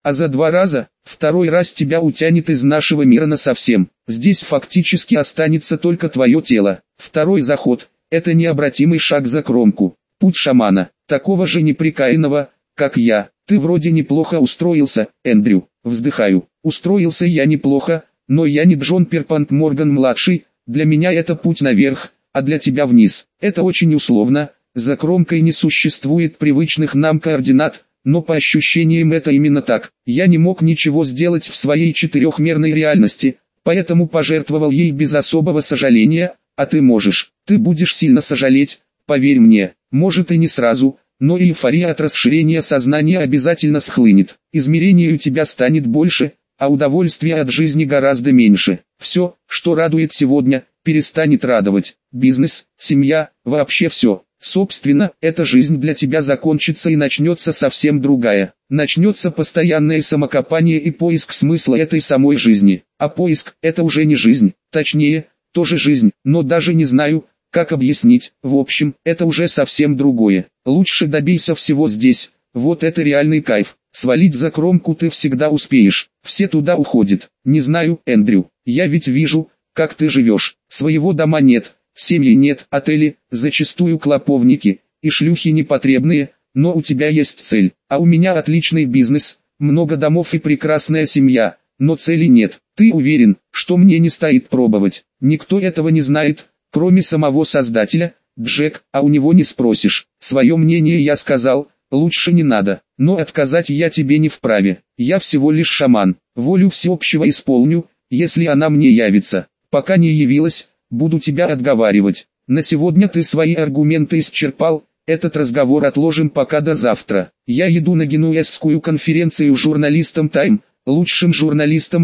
А за 2 раза, второй раз тебя утянет из нашего мира насовсем. Здесь фактически останется только твое тело. Второй заход – это необратимый шаг за кромку. Путь шамана, такого же неприкаянного, как я. Ты вроде неплохо устроился, Эндрю. Вздыхаю. Устроился я неплохо, но я не Джон Перпант Морган-младший. Для меня это путь наверх, а для тебя вниз. Это очень условно. За кромкой не существует привычных нам координат. Но по ощущениям это именно так. Я не мог ничего сделать в своей четырехмерной реальности, поэтому пожертвовал ей без особого сожаления, а ты можешь. Ты будешь сильно сожалеть, поверь мне. Может и не сразу, но эйфория от расширения сознания обязательно схлынет. Измерений у тебя станет больше, а удовольствия от жизни гораздо меньше. Все, что радует сегодня, перестанет радовать. Бизнес, семья, вообще все. Собственно, эта жизнь для тебя закончится и начнется совсем другая. Начнется постоянное самокопание и поиск смысла этой самой жизни. А поиск – это уже не жизнь, точнее, тоже жизнь, но даже не знаю, как объяснить. В общем, это уже совсем другое. Лучше добейся всего здесь, вот это реальный кайф. Свалить за кромку ты всегда успеешь, все туда уходят. Не знаю, Эндрю, я ведь вижу, как ты живешь. Своего дома нет. Семьи нет, отели, зачастую клоповники, и шлюхи непотребные, но у тебя есть цель, а у меня отличный бизнес, много домов и прекрасная семья, но цели нет. Ты уверен, что мне не стоит пробовать? Никто этого не знает, кроме самого создателя, Джек, а у него не спросишь. Свое мнение я сказал, лучше не надо, но отказать я тебе не вправе. Я всего лишь шаман, волю всеобщего исполню, если она мне явится. Пока не явилась, буду тебя отговаривать. На сегодня ты свои аргументы исчерпал, этот разговор отложим пока до завтра. Я иду на Генуэзскую конференцию журналистом Time, лучшим журналистом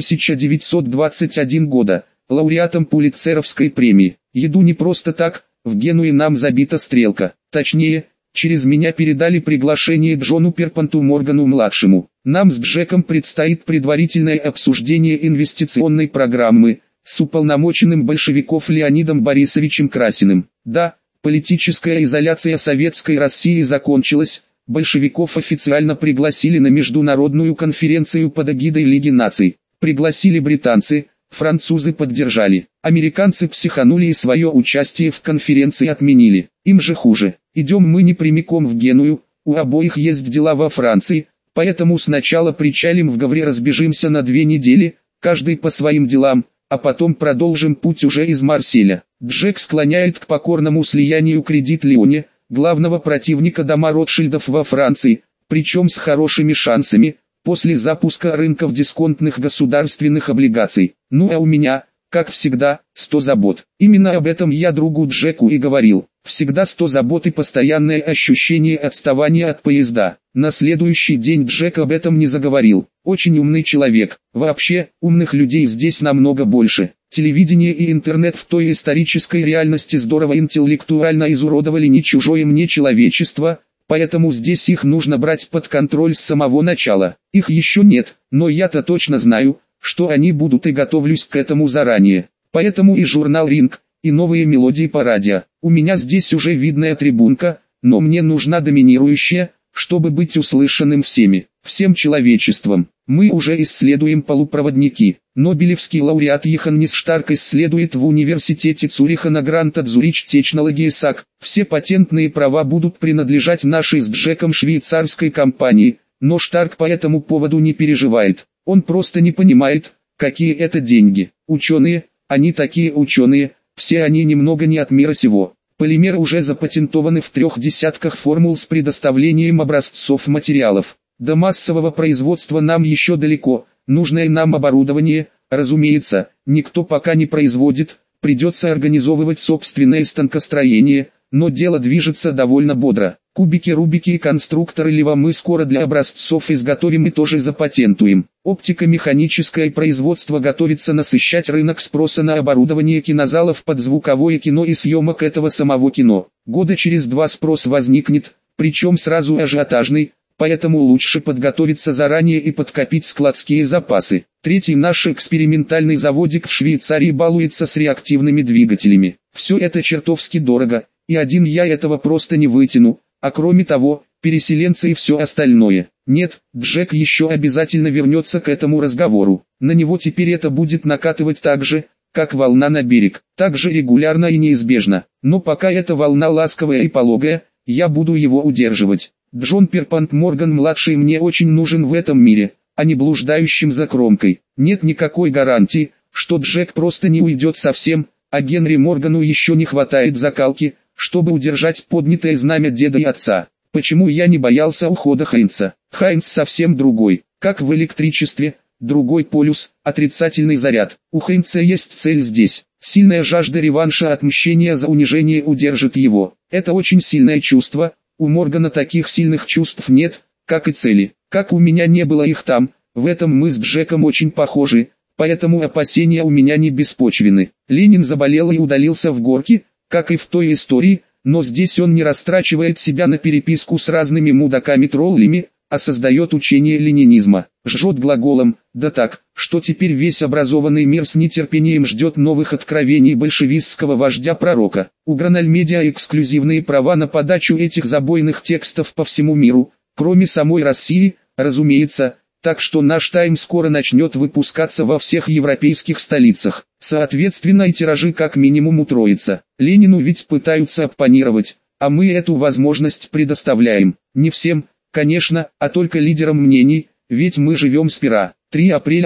1921 года, лауреатом Пулитцеровской премии. Иду не просто так, в Генуе нам забита стрелка. Точнее, через меня передали приглашение Джону Перпанту Моргану-младшему. Нам с Джеком предстоит предварительное обсуждение инвестиционной программы с уполномоченным большевиков Леонидом Борисовичем Красиным. Да, политическая изоляция Советской России закончилась, большевиков официально пригласили на международную конференцию под эгидой Лиги наций. Пригласили британцы, французы поддержали, американцы психанули и свое участие в конференции отменили. Им же хуже. Идем мы не прямиком в Геную, у обоих есть дела во Франции, поэтому сначала причалим в Гавре, разбежимся на 2 недели, каждый по своим делам, а потом продолжим путь уже из Марселя. Джек склоняет к покорному слиянию кредит Леоне, главного противника дома Ротшильдов во Франции, причем с хорошими шансами, после запуска рынков дисконтных государственных облигаций. Ну а у меня, как всегда, 100 забот. Именно об этом я другу Джеку и говорил. Всегда 100 забот и постоянное ощущение отставания от поезда. На следующий день Джек об этом не заговорил. Очень умный человек. Вообще, умных людей здесь намного больше. Телевидение и интернет в той исторической реальности здорово интеллектуально изуродовали не чужое мне человечество, поэтому здесь их нужно брать под контроль с самого начала. Их еще нет, но я-то точно знаю, что они будут, и готовлюсь к этому заранее. Поэтому и журнал «Ринг», и новые мелодии по радио. У меня здесь уже видная трибунка, но мне нужна доминирующая, чтобы быть услышанным всем человечеством. Мы уже исследуем полупроводники. Нобелевский лауреат Йоханнес Штарк исследует в университете Цюриха на Грант от Zurich Technology SAC. Все патентные права будут принадлежать нашей с Джеком швейцарской компании, но Штарк по этому поводу не переживает. Он просто не понимает, какие это деньги. Ученые, они такие ученые, все они немного не от мира сего. Полимеры уже запатентованы в 3 десятках формул с предоставлением образцов материалов. До массового производства нам еще далеко, нужное нам оборудование, разумеется, никто пока не производит, придется организовывать собственное станкостроение, но дело движется довольно бодро. Кубики, рубики и конструкторы Лева мы скоро для образцов изготовим и тоже запатентуем. Оптико-механическое производство готовится насыщать рынок спроса на оборудование кинозалов под звуковое кино и съемок этого самого кино. Года через 2 спрос возникнет, причем сразу ажиотажный, поэтому лучше подготовиться заранее и подкопить складские запасы. 3-й наш экспериментальный заводик в Швейцарии балуется с реактивными двигателями. Все это чертовски дорого, и один я этого просто не вытяну. А кроме того, переселенцы и все остальное. Нет, Джек еще обязательно вернется к этому разговору. На него теперь это будет накатывать так же, как волна на берег, так же регулярно и неизбежно. Но пока эта волна ласковая и пологая, я буду его удерживать. Джон Перпант Морган-младший мне очень нужен в этом мире, а не блуждающим за кромкой. Нет никакой гарантии, что Джек просто не уйдет совсем, а Генри Моргану еще не хватает закалки, чтобы удержать поднятое знамя деда и отца. Почему я не боялся ухода Хайнца? Хайнц совсем другой, как в электричестве, другой полюс, отрицательный заряд. У Хайнца есть цель здесь. Сильная жажда реванша, отмщения за унижение удержит его. Это очень сильное чувство, у Моргана таких сильных чувств нет, как и цели. Как у меня не было их там, в этом мы с Джеком очень похожи, поэтому опасения у меня не беспочвены. Ленин заболел и удалился в горки, как и в той истории, но здесь он не растрачивает себя на переписку с разными мудаками-троллями, а создает учение ленинизма. Жжет глаголом, да так, что теперь весь образованный мир с нетерпением ждет новых откровений большевистского вождя-пророка. У Гранальмедиа эксклюзивные права на подачу этих забойных текстов по всему миру, кроме самой России, разумеется, так что наш Тайм скоро начнет выпускаться во всех европейских столицах. Соответственно и тиражи как минимум утроятся. Ленину ведь пытаются оппонировать, а мы эту возможность предоставляем. Не всем, конечно, а только лидерам мнений, ведь мы живем с пера. 3 апреля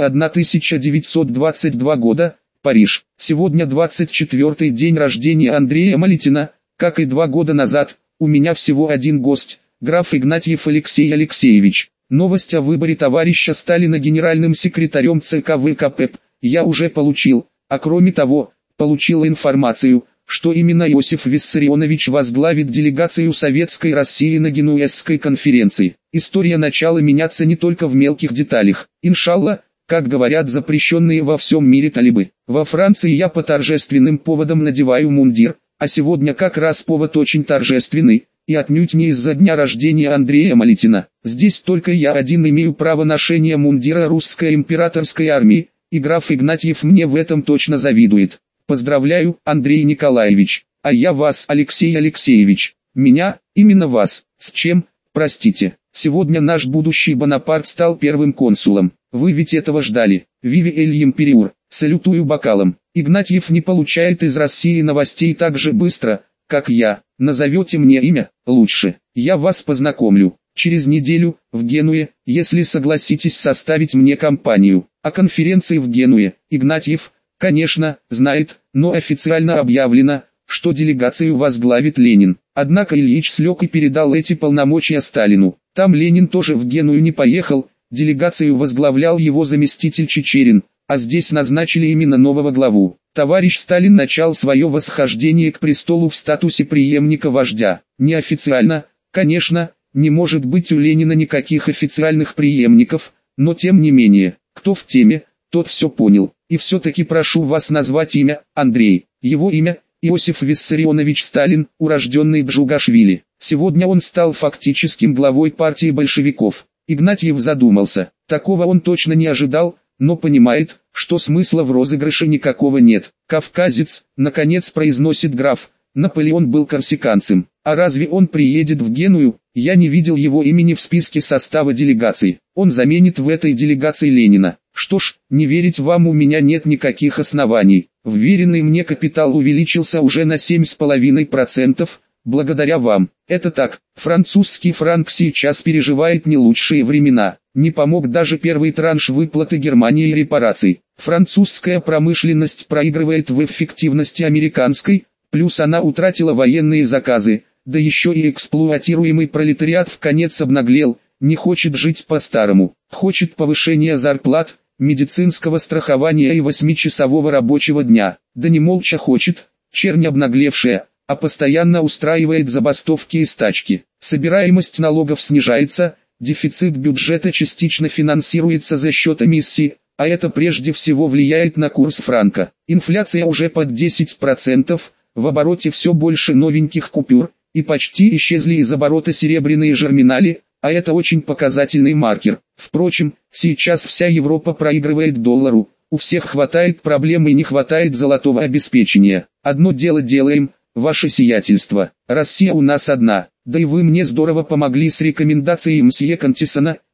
1922 года, Париж. Сегодня 24-й день рождения Андрея Малетина, как и 2 года назад, у меня всего один гость, граф Игнатьев Алексей Алексеевич. Новость о выборе товарища Сталина генеральным секретарем ЦК ВКП я уже получил, а кроме того, получил информацию, что именно Иосиф Виссарионович возглавит делегацию Советской России на Генуэзской конференции. История начала меняться не только в мелких деталях. Иншалла, как говорят запрещенные во всем мире талибы. Во Франции я по торжественным поводам надеваю мундир, а сегодня как раз повод очень торжественный, и отнюдь не из-за дня рождения Андрея Малетина. Здесь только я один имею право ношения мундира русской императорской армии, и граф Игнатьев мне в этом точно завидует. Поздравляю, Андрей Николаевич, а я вас, Алексей Алексеевич. Меня, именно вас. С чем, простите? Сегодня наш будущий Бонапарт стал первым консулом. Вы ведь этого ждали. Виви эль империур. Салютую бокалом. Игнатьев не получает из России новостей так же быстро, как я. Назовете мне имя, лучше. Я вас познакомлю. Через неделю, в Генуе, если согласитесь составить мне компанию. О конференции в Генуе, Игнатьев, конечно, знает, но официально объявлено, что делегацию возглавит Ленин. Однако Ильич слег и передал эти полномочия Сталину. Там Ленин тоже в Геную не поехал, делегацию возглавлял его заместитель Чичерин, а здесь назначили именно нового главу. Товарищ Сталин начал свое восхождение к престолу в статусе преемника вождя. Неофициально, конечно, не может быть у Ленина никаких официальных преемников, но тем не менее, кто в теме, тот все понял. И все-таки прошу вас назвать имя, Андрей. Его имя – Иосиф Виссарионович Сталин, урожденный Джугашвили. Сегодня он стал фактическим главой партии большевиков. Игнатьев задумался. Такого он точно не ожидал, но понимает, что смысла в розыгрыше никакого нет. Кавказец, наконец произносит граф, Наполеон был корсиканцем. А разве он приедет в Геную? Я не видел его имени в списке состава делегации. Он заменит в этой делегации Ленина. Что ж, не верить вам у меня нет никаких оснований. Вверенный мне капитал увеличился уже на 7,5%, благодаря вам. Это так, французский франк сейчас переживает не лучшие времена. Не помог даже первый транш выплаты Германии репараций. Французская промышленность проигрывает в эффективности американской, плюс она утратила военные заказы, да еще и эксплуатируемый пролетариат вконец обнаглел, не хочет жить по-старому, хочет повышения зарплат, медицинского страхования и 8-часового рабочего дня. Да не молча хочет, чернь обнаглевшая, а постоянно устраивает забастовки и стачки. Собираемость налогов снижается, дефицит бюджета частично финансируется за счет эмиссии, а это прежде всего влияет на курс франка. Инфляция уже под 10%, в обороте все больше новеньких купюр, и почти исчезли из оборота серебряные жерминали, а это очень показательный маркер. Впрочем, сейчас вся Европа проигрывает доллару, у всех хватает проблем и не хватает золотого обеспечения. Одно дело делаем, ваше сиятельство, Россия у нас одна, да и вы мне здорово помогли с рекомендацией мсье Кантисона,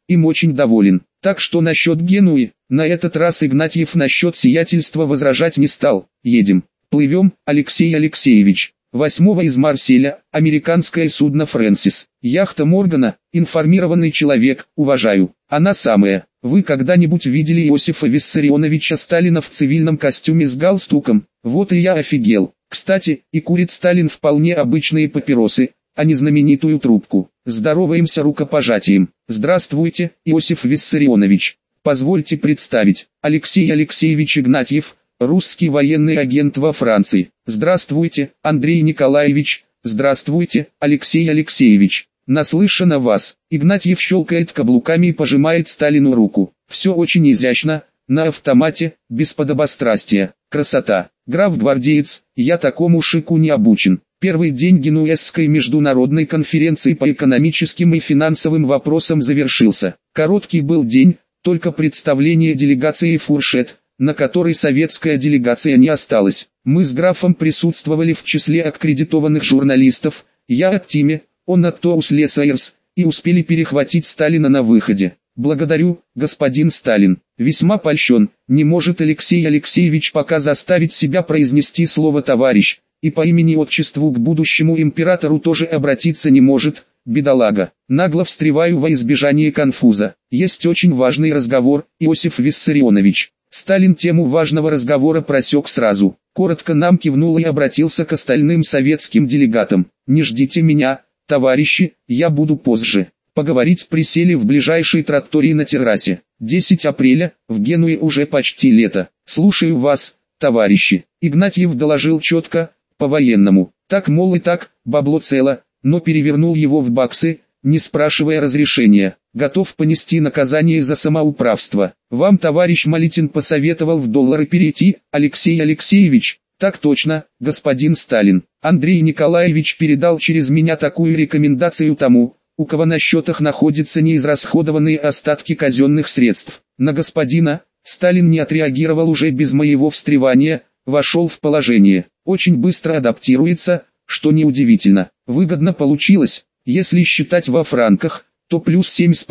им очень доволен. Так что насчет Генуи, на этот раз Игнатьев насчет сиятельства возражать не стал. Едем, плывем, Алексей Алексеевич. 8 из Марселя, американское судно «Фрэнсис». Яхта Моргана, информированный человек, уважаю. Она самая. Вы когда-нибудь видели Иосифа Виссарионовича Сталина в цивильном костюме с галстуком? Вот и я офигел. Кстати, и курит Сталин вполне обычные папиросы, а не знаменитую трубку. Здороваемся рукопожатием. Здравствуйте, Иосиф Виссарионович. Позвольте представить, Алексей Алексеевич Игнатьев, русский военный агент во Франции. Здравствуйте, Андрей Николаевич. Здравствуйте, Алексей Алексеевич. Наслышан о вас. Игнатьев щелкает каблуками и пожимает Сталину руку. Все очень изящно, на автомате, без подобострастия. Красота. Граф-гвардеец, я такому шику не обучен. Первый день Генуэзской международной конференции по экономическим и финансовым вопросам завершился. Короткий был день, только представление делегации и фуршет, на которой советская делегация не осталась. Мы с графом присутствовали в числе аккредитованных журналистов, я от Тиме, он от Тоусле Сайерс, и успели перехватить Сталина на выходе. Благодарю, господин Сталин. Весьма польщен, не может Алексей Алексеевич пока заставить себя произнести слово «товарищ», и по имени-отчеству к будущему императору тоже обратиться не может, бедолага. Нагло встреваю во избежание конфуза. Есть очень важный разговор, Иосиф Виссарионович. Сталин тему важного разговора просек сразу. Коротко нам кивнул и обратился к остальным советским делегатам. Не ждите меня, товарищи, я буду позже. Поговорить присели в ближайшей траттории на террасе. 10 апреля, в Генуе уже почти лето. Слушаю вас, товарищи. Игнатьев доложил четко, по-военному. Так мол и так, бабло цело, но перевернул его в баксы, не спрашивая разрешения. Готов понести наказание за самоуправство. Вам товарищ Малитин посоветовал в доллары перейти, Алексей Алексеевич. Так точно, господин Сталин. Андрей Николаевич передал через меня такую рекомендацию тому, у кого на счетах находятся неизрасходованные остатки казенных средств. На господина Сталин не отреагировал уже без моего встревания, вошел в положение. Очень быстро адаптируется, что неудивительно. Выгодно получилось, если считать во франках, то плюс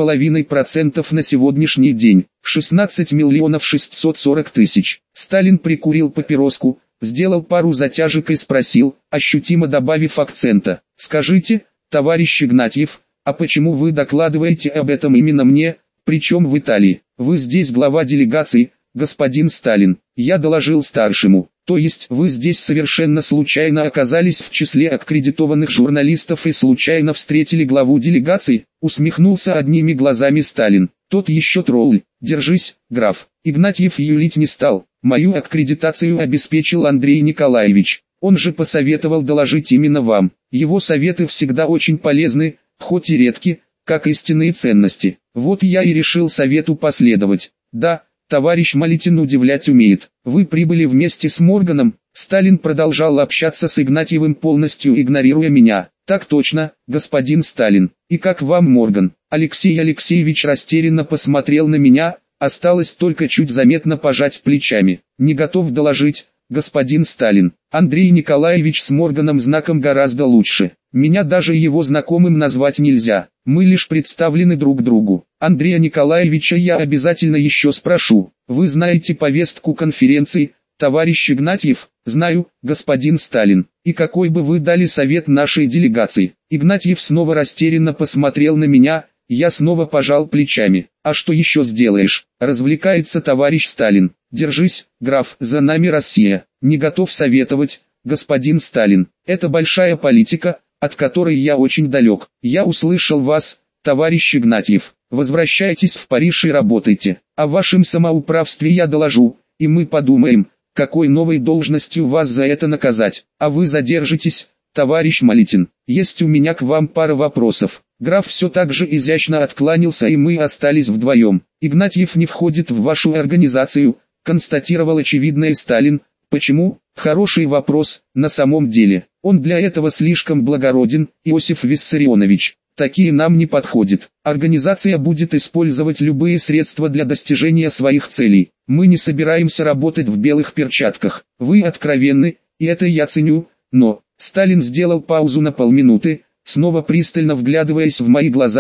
7,5% на сегодняшний день, 16 миллионов 640 тысяч. Сталин прикурил папироску, сделал пару затяжек и спросил, ощутимо добавив акцента: «Скажите, товарищ Игнатьев, а почему вы докладываете об этом именно мне, причем в Италии? Вы здесь глава делегации, господин Сталин». Я доложил старшему. То есть вы здесь совершенно случайно оказались в числе аккредитованных журналистов и случайно встретили главу делегации? Усмехнулся одними глазами Сталин. Тот еще тролль. Держись, граф. Игнатьев юлить не стал. Мою аккредитацию обеспечил Андрей Николаевич. Он же посоветовал доложить именно вам. Его советы всегда очень полезны, хоть и редки, как истинные ценности. Вот я и решил совету последовать. Да, товарищ Малитин удивлять умеет. Вы прибыли вместе с Морганом. Сталин продолжал общаться с Игнатьевым, полностью игнорируя меня. Так точно, господин Сталин. И как вам Морган? Алексей Алексеевич растерянно посмотрел на меня, осталось только чуть заметно пожать плечами. Не готов доложить, господин Сталин. Андрей Николаевич с Морганом знаком гораздо лучше. Меня даже его знакомым назвать нельзя. Мы лишь представлены друг другу. Андрея Николаевича я обязательно еще спрошу. Вы знаете повестку конференции, товарищ Игнатьев? Знаю, господин Сталин. И какой бы вы дали совет нашей делегации? Игнатьев снова растерянно посмотрел на меня, я снова пожал плечами. А что еще сделаешь? Развлекается товарищ Сталин. Держись, граф, за нами Россия. Не готов советовать, господин Сталин. Это большая политика, от которой я очень далек. Я услышал вас, товарищ Игнатьев. Возвращайтесь в Париж и работайте. О вашем самоуправстве я доложу, и мы подумаем, какой новой должностью вас за это наказать. А вы задержитесь, товарищ Малитин. Есть у меня к вам пара вопросов. Граф все так же изящно откланялся, и мы остались вдвоем. Игнатьев не входит в вашу организацию, констатировал очевидное Сталин. Почему? Хороший вопрос, на самом деле. Он для этого слишком благороден, Иосиф Виссарионович. Такие нам не подходят. Организация будет использовать любые средства для достижения своих целей. Мы не собираемся работать в белых перчатках. Вы откровенны, и это я ценю, но... Сталин сделал паузу на полминуты, снова пристально вглядываясь в мои глаза.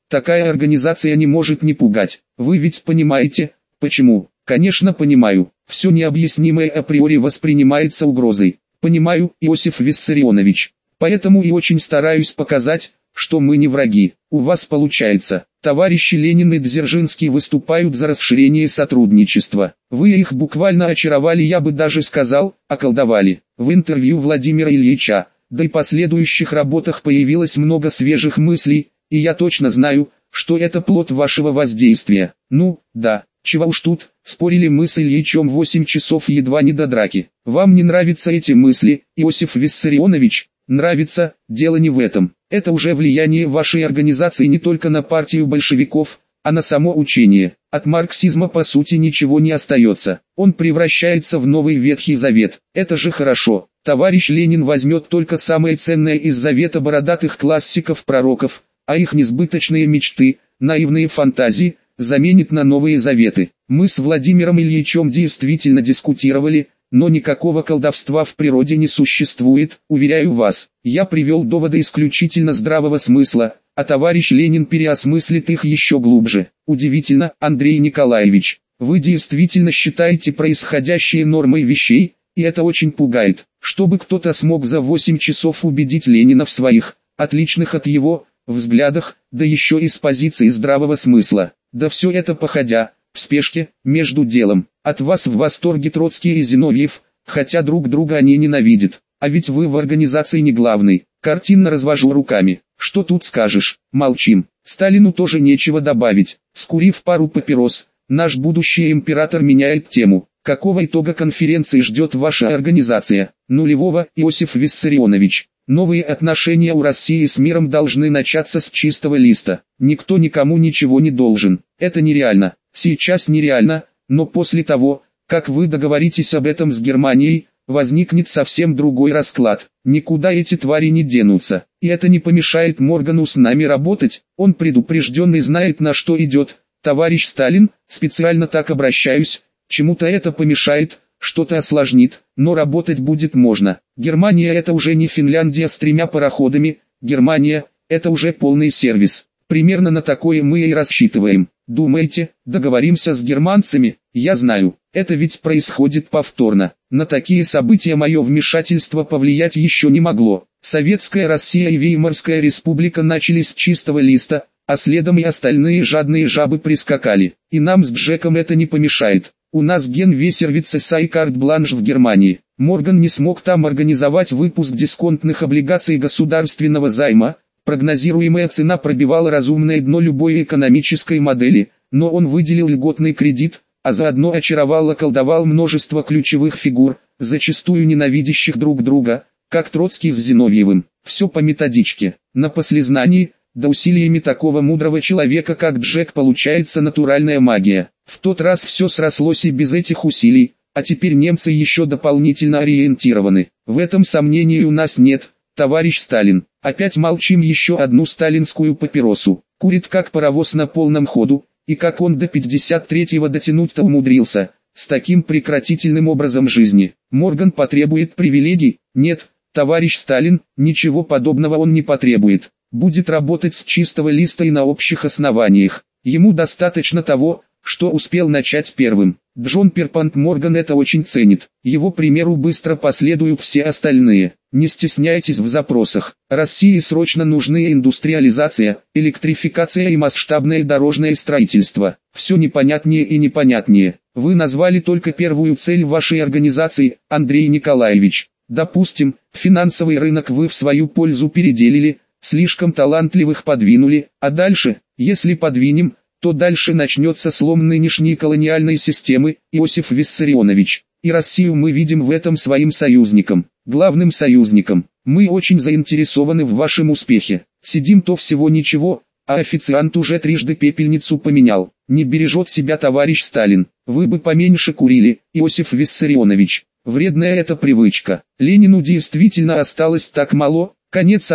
Такая организация не может не пугать. Вы ведь понимаете, почему? Конечно понимаю. Все необъяснимое априори воспринимается угрозой. Понимаю, Иосиф Виссарионович. Поэтому и очень стараюсь показать, что мы не враги. У вас получается. Товарищи Ленин и Дзержинский выступают за расширение сотрудничества. Вы их буквально очаровали, я бы даже сказал, околдовали. В интервью Владимира Ильича, да и последующих работах появилось много свежих мыслей, и я точно знаю, что это плод вашего воздействия. Ну, да, чего уж тут, спорили мы с Ильичем 8 часов едва не до драки. Вам не нравятся эти мысли, Иосиф Виссарионович? Нравится, дело не в этом. Это уже влияние вашей организации не только на партию большевиков, а на само учение. От марксизма по сути ничего не остается. Он превращается в новый Ветхий Завет. Это же хорошо. Товарищ Ленин возьмет только самое ценное из завета бородатых классиков-пророков, а их несбыточные мечты, наивные фантазии, заменит на новые заветы. Мы с Владимиром Ильичем действительно дискутировали, но никакого колдовства в природе не существует, уверяю вас. Я привел доводы исключительно здравого смысла, а товарищ Ленин переосмыслит их еще глубже. Удивительно, Андрей Николаевич, вы действительно считаете происходящее нормой вещей, и это очень пугает. Чтобы кто-то смог за 8 часов убедить Ленина в своих, отличных от его, взглядах, да еще и с позиции здравого смысла. Да все это походя, в спешке, между делом. От вас в восторге Троцкий и Зиновьев, хотя друг друга они ненавидят. А ведь вы в организации не главный. Картинно развожу руками. Что тут скажешь? Молчим. Сталину тоже нечего добавить. Скурив пару папирос, наш будущий император меняет тему. Какого итога конференции ждет ваша организация? Нулевого, Иосиф Виссарионович. Новые отношения у России с миром должны начаться с чистого листа. Никто никому ничего не должен. Это нереально. Сейчас нереально, но после того, как вы договоритесь об этом с Германией, возникнет совсем другой расклад. Никуда эти твари не денутся. И это не помешает Моргану с нами работать. Он предупрежденный, знает, на что идет. Товарищ Сталин, специально так обращаюсь, чему-то это помешает, что-то осложнит, но работать будет можно. Германия — это уже не Финляндия с 3 пароходами, Германия — это уже полный сервис. Примерно на такое мы и рассчитываем. Думаете, договоримся с германцами? Я знаю, это ведь происходит повторно. На такие события мое вмешательство повлиять еще не могло. Советская Россия и Веймарская республика начали с чистого листа, а следом и остальные жадные жабы прискакали. И нам с Джеком это не помешает. У нас Генвесервице и карт-бланш в Германии. Морган не смог там организовать выпуск дисконтных облигаций государственного займа. Прогнозируемая цена пробивала разумное дно любой экономической модели, но он выделил льготный кредит, а заодно околдовал множество ключевых фигур, зачастую ненавидящих друг друга, как Троцкий с Зиновьевым. Все по методичке. На послезнании, да усилиями такого мудрого человека, как Джек, получается натуральная магия. В тот раз все срослось и без этих усилий, а теперь немцы еще дополнительно ориентированы. В этом сомнений у нас нет, товарищ Сталин. Опять молчим, еще одну сталинскую папиросу. Курит как паровоз на полном ходу, и как он до 53-го дотянуть-то умудрился, с таким прекратительным образом жизни. Морган потребует привилегий? Нет, товарищ Сталин, ничего подобного он не потребует. Будет работать с чистого листа и на общих основаниях. Ему достаточно того, что успел начать первым. Джон Перпант Морган это очень ценит. Его примеру быстро последуют все остальные. Не стесняйтесь в запросах. России срочно нужны индустриализация, электрификация и масштабное дорожное строительство. Все непонятнее и непонятнее. Вы назвали только первую цель вашей организации, Андрей Николаевич. Допустим, финансовый рынок вы в свою пользу переделили, слишком талантливых подвинули, а дальше, если подвинем, то дальше начнется слом нынешней колониальной системы, Иосиф Виссарионович. И Россию мы видим в этом своим союзником, главным союзником. Мы очень заинтересованы в вашем успехе. Сидим-то всего ничего, а официант уже трижды пепельницу поменял. Не бережет себя товарищ Сталин. Вы бы поменьше курили, Иосиф Виссарионович. Вредная эта привычка. Ленину действительно осталось так мало, конец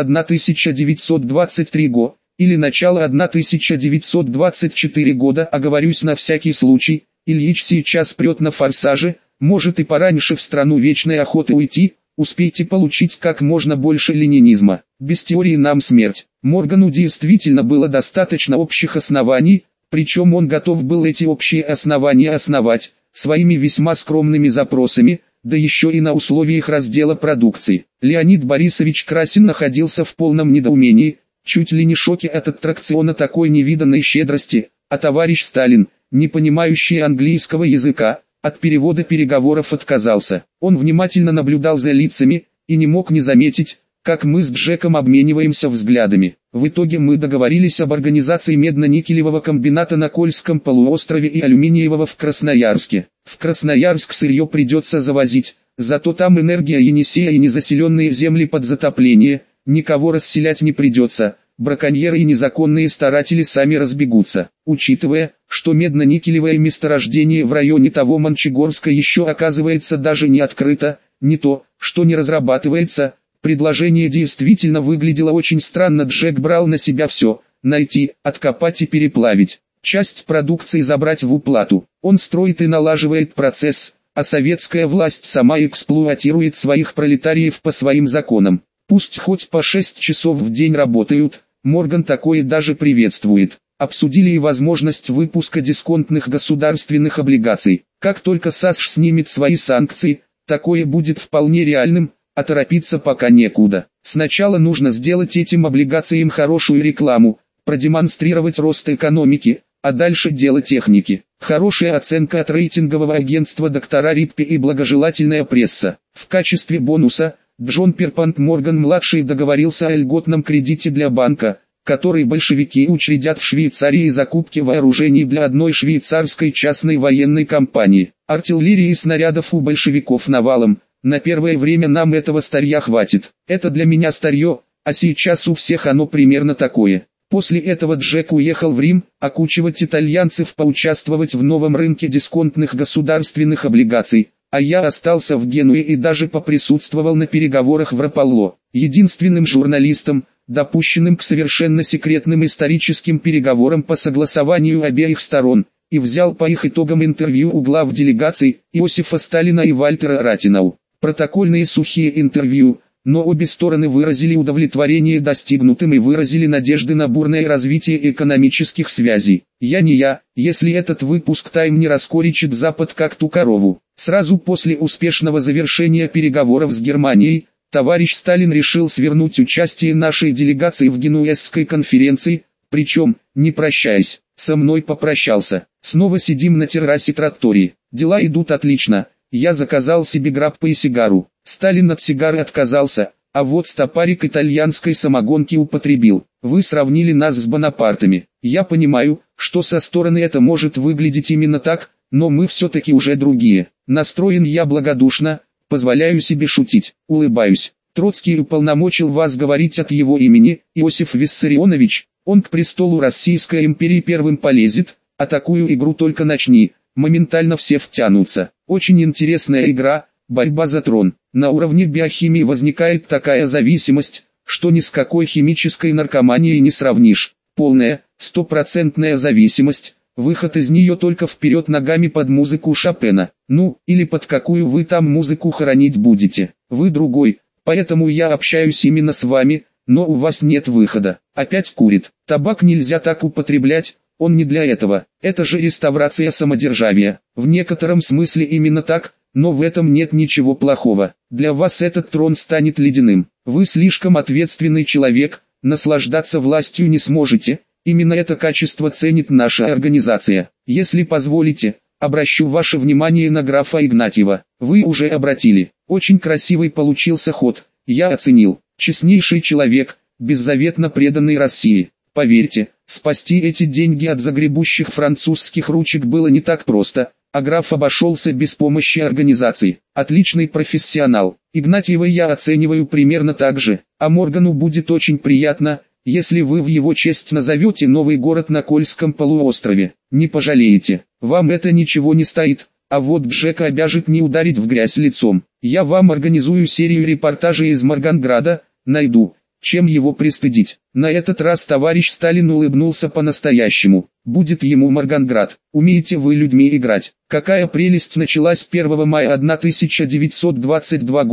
1923 года. Или начало 1924 года, оговорюсь на всякий случай, Ильич сейчас прет на форсаже, может и пораньше в страну вечной охоты уйти, успейте получить как можно больше ленинизма. Без теории нам смерть. Моргану действительно было достаточно общих оснований, причем он готов был эти общие основания основать своими весьма скромными запросами, да еще и на условиях раздела продукции. Леонид Борисович Красин находился в полном недоумении, чуть ли не шоке от аттракциона такой невиданной щедрости, а товарищ Сталин, не понимающий английского языка, от перевода переговоров отказался. Он внимательно наблюдал за лицами, и не мог не заметить, как мы с Джеком обмениваемся взглядами. В итоге мы договорились об организации медно-никелевого комбината на Кольском полуострове и алюминиевого в Красноярске. В Красноярск сырье придется завозить, зато там энергия Енисея и незаселенные земли под затопление, никого расселять не придется. Браконьеры и незаконные старатели сами разбегутся. Учитывая, что медно-никелевое месторождение в районе того Мончегорска еще оказывается даже не открыто, не то, что не разрабатывается, предложение действительно выглядело очень странно. Джек брал на себя все: найти, откопать и переплавить. Часть продукции забрать в уплату. Он строит и налаживает процесс, а советская власть сама эксплуатирует своих пролетариев по своим законам. Пусть хоть по 6 часов в день работают, Морган такое даже приветствует. Обсудили и возможность выпуска дисконтных государственных облигаций. Как только САСШ снимет свои санкции, такое будет вполне реальным, а торопиться пока некуда. Сначала нужно сделать этим облигациям хорошую рекламу, продемонстрировать рост экономики, а дальше дело техники. Хорошая оценка от рейтингового агентства доктора Риппи и благожелательная пресса. В качестве бонуса Джон Перпант Морган-младший договорился о льготном кредите для банка, который большевики учредят в Швейцарии закупки вооружений для одной швейцарской частной военной компании. Артиллерии и снарядов у большевиков навалом, на первое время нам этого старья хватит. Это для меня старье, а сейчас у всех оно примерно такое. После этого Джек уехал в Рим, окучивать итальянцев, поучаствовать в новом рынке дисконтных государственных облигаций, а я остался в Генуе и даже поприсутствовал на переговорах в Раполло. Единственным журналистом, допущенным к совершенно секретным историческим переговорам по согласованию обеих сторон, и взял по их итогам интервью у глав делегаций Иосифа Сталина и Вальтера Ратинау. Протокольные сухие интервью, но обе стороны выразили удовлетворение достигнутым и выразили надежды на бурное развитие экономических связей. Я не я, если этот выпуск «Тайм» не раскоричит Запад как ту корову. Сразу после успешного завершения переговоров с Германией, товарищ Сталин решил свернуть участие нашей делегации в Генуэзской конференции, причем, не прощаясь, со мной попрощался. Снова сидим на террасе траттории. Дела идут отлично. Я заказал себе граппо и сигару. Сталин от сигары отказался, а вот стопарик итальянской самогонки употребил. Вы сравнили нас с Бонапартами. Я понимаю, что со стороны это может выглядеть именно так, но мы все-таки уже другие. Настроен я благодушно, позволяю себе шутить, улыбаюсь. Троцкий уполномочил вас говорить от его имени, Иосиф Виссарионович. Он к престолу Российской империи первым полезет, а такую игру только начни, моментально все втянутся. Очень интересная игра, борьба за трон. На уровне биохимии возникает такая зависимость, что ни с какой химической наркоманией не сравнишь. Полная, стопроцентная зависимость, выход из нее только вперед ногами под музыку Шопена. Ну, или под какую вы там музыку хоронить будете. Вы другой, поэтому я общаюсь именно с вами, но у вас нет выхода. Опять курит. Табак нельзя так употреблять, он не для этого. Это же реставрация самодержавия. В некотором смысле именно так, но в этом нет ничего плохого. Для вас этот трон станет ледяным. Вы слишком ответственный человек, наслаждаться властью не сможете. Именно это качество ценит наша организация. Если позволите, обращу ваше внимание на графа Игнатьева. Вы уже обратили. Очень красивый получился ход. Я оценил. Честнейший человек, беззаветно преданный России. Поверьте, спасти эти деньги от загребущих французских ручек было не так просто, а граф обошелся без помощи организации. Отличный профессионал. Игнатьева я оцениваю примерно так же, а Моргану будет очень приятно, если вы в его честь назовете новый город на Кольском полуострове. Не пожалеете, вам это ничего не стоит, а вот Джека обяжет не ударить в грязь лицом. Я вам организую серию репортажей из Морганграда, найду, чем его пристыдить. На этот раз товарищ Сталин улыбнулся по-настоящему. Будет ему Морганград. Умеете вы людьми играть. Какая прелесть началась 1 мая 1922 года,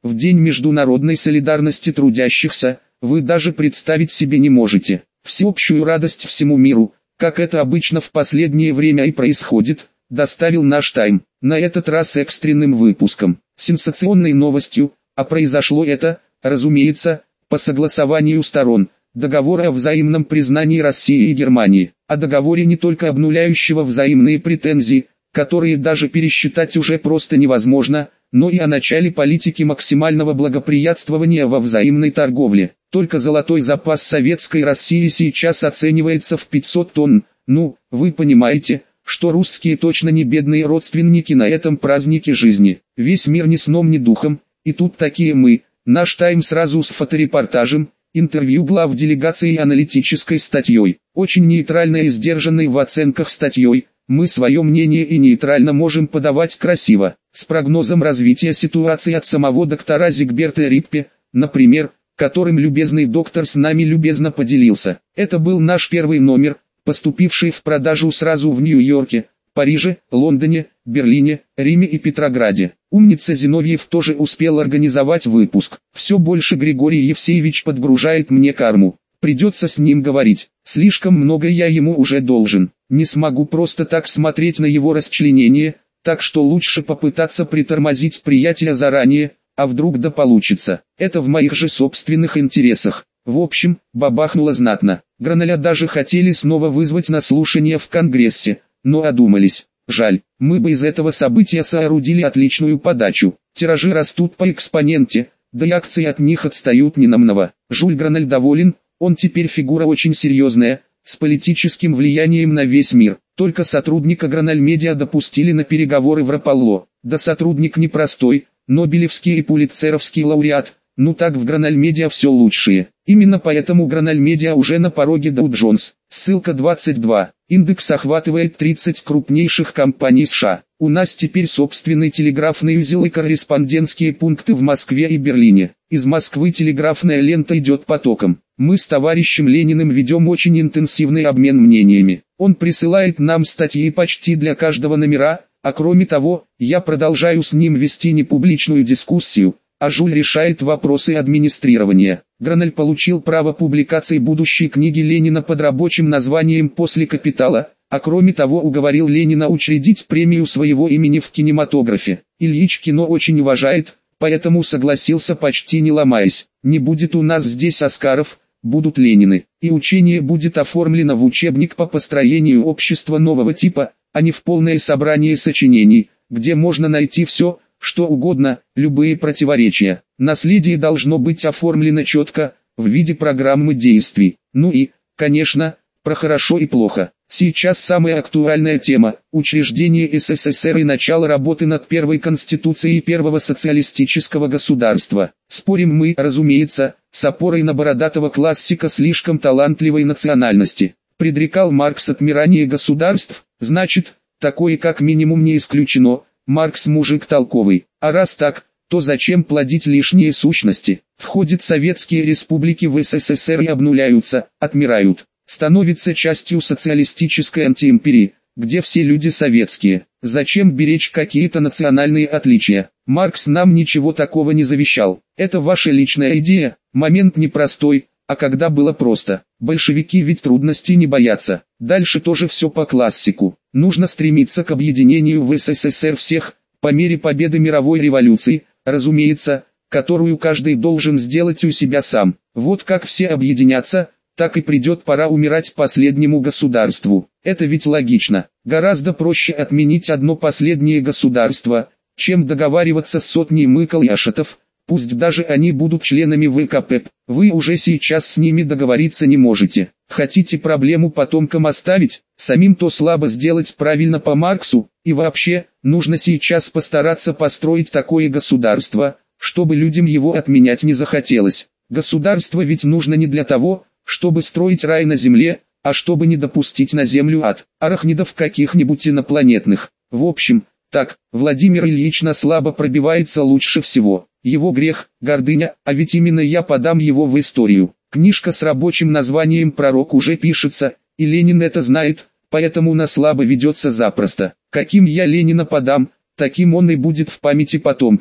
в День международной солидарности трудящихся, вы даже представить себе не можете. Всеобщую радость всему миру, как это обычно в последнее время и происходит, доставил наш Тайм, на этот раз экстренным выпуском, сенсационной новостью, а произошло это, разумеется, по согласованию сторон, договора о взаимном признании России и Германии, о договоре не только обнуляющего взаимные претензии, которые даже пересчитать уже просто невозможно, но и о начале политики максимального благоприятствования во взаимной торговле. Только золотой запас советской России сейчас оценивается в 500 тонн, ну, вы понимаете, что русские точно не бедные родственники на этом празднике жизни. Весь мир ни сном ни духом, и тут такие мы, наш Тайм сразу с фоторепортажем, интервью глав делегации и аналитической статьей, очень нейтральной и сдержанной в оценках статьей. Мы свое мнение и нейтрально можем подавать красиво, с прогнозом развития ситуации от самого доктора Зигберта Риппе, например, которым любезный доктор с нами любезно поделился. Это был наш первый номер, поступивший в продажу сразу в Нью-Йорке, Париже, Лондоне, Берлине, Риме и Петрограде. Умница Зиновьев тоже успел организовать выпуск. Все больше Григорий Евсеевич подгружает мне карму. Придется с ним говорить. Слишком много я ему уже должен. Не смогу просто так смотреть на его расчленение, так что лучше попытаться притормозить приятеля заранее, а вдруг да получится. Это в моих же собственных интересах. В общем, бабахнуло знатно. Граналя даже хотели снова вызвать на слушание в Конгрессе, но одумались. Жаль, мы бы из этого события соорудили отличную подачу. Тиражи растут по экспоненте, да и акции от них отстают ненамного. Жюль Граналь доволен, он теперь фигура очень серьезная, с политическим влиянием на весь мир. Только сотрудника Граналь Медиа допустили на переговоры в Рапалло. Да сотрудник непростой, Нобелевский и Пулитцеровский лауреат. Ну так в Граналь Медиа все лучшее. Именно поэтому Граналь Медиа уже на пороге Dow Jones. Ссылка 22. Индекс охватывает 30 крупнейших компаний США. У нас теперь собственный телеграфный узел и корреспондентские пункты в Москве и Берлине. Из Москвы телеграфная лента идет потоком. Мы с товарищем Лениным ведем очень интенсивный обмен мнениями. Он присылает нам статьи почти для каждого номера, а кроме того, я продолжаю с ним вести непубличную дискуссию, а Жюль решает вопросы администрирования. Граналь получил право публикации будущей книги Ленина под рабочим названием «После капитала», а кроме того уговорил Ленина учредить премию своего имени в кинематографе. Ильич кино очень уважает, поэтому согласился почти не ломаясь. Не будет у нас здесь Оскаров, будут Ленины, и учение будет оформлено в учебник по построению общества нового типа, а не в полное собрание сочинений, где можно найти все, что угодно, любые противоречия. Наследие должно быть оформлено четко, в виде программы действий. Ну и, конечно, про хорошо и плохо. Сейчас самая актуальная тема – учреждение СССР и начало работы над первой конституцией первого социалистического государства. Спорим мы, разумеется, с опорой на бородатого классика слишком талантливой национальности. Предрекал Маркс отмирание государств, значит, такое как минимум не исключено. Маркс мужик толковый, а раз так, то зачем плодить лишние сущности? Входят советские республики в СССР и обнуляются, отмирают, становятся частью социалистической антиимперии, где все люди советские. Зачем беречь какие-то национальные отличия? Маркс нам ничего такого не завещал. Это ваша личная идея, момент непростой, а когда было просто. Большевики ведь трудностей не боятся. Дальше тоже все по классику. Нужно стремиться к объединению в СССР всех, по мере победы мировой революции, разумеется, которую каждый должен сделать у себя сам. Вот как все объединятся, так и придет пора умирать последнему государству. Это ведь логично. Гораздо проще отменить одно последнее государство, чем договариваться с сотней мыкал и ашотов, пусть даже они будут членами ВКП. Вы уже сейчас с ними договориться не можете. Хотите проблему потомкам оставить, самим то слабо сделать правильно по Марксу, и вообще, нужно сейчас постараться построить такое государство, чтобы людям его отменять не захотелось. Государство ведь нужно не для того, чтобы строить рай на земле, а чтобы не допустить на землю ад, арахнидов каких-нибудь инопланетных. В общем, так, Владимир Ильич на слабо пробивается лучше всего. Его грех – гордыня, а ведь именно я подам его в историю. Книжка с рабочим названием «Пророк» уже пишется, и Ленин это знает, поэтому на слабо ведется запросто. Каким я Ленина подам, таким он и будет в памяти потомков.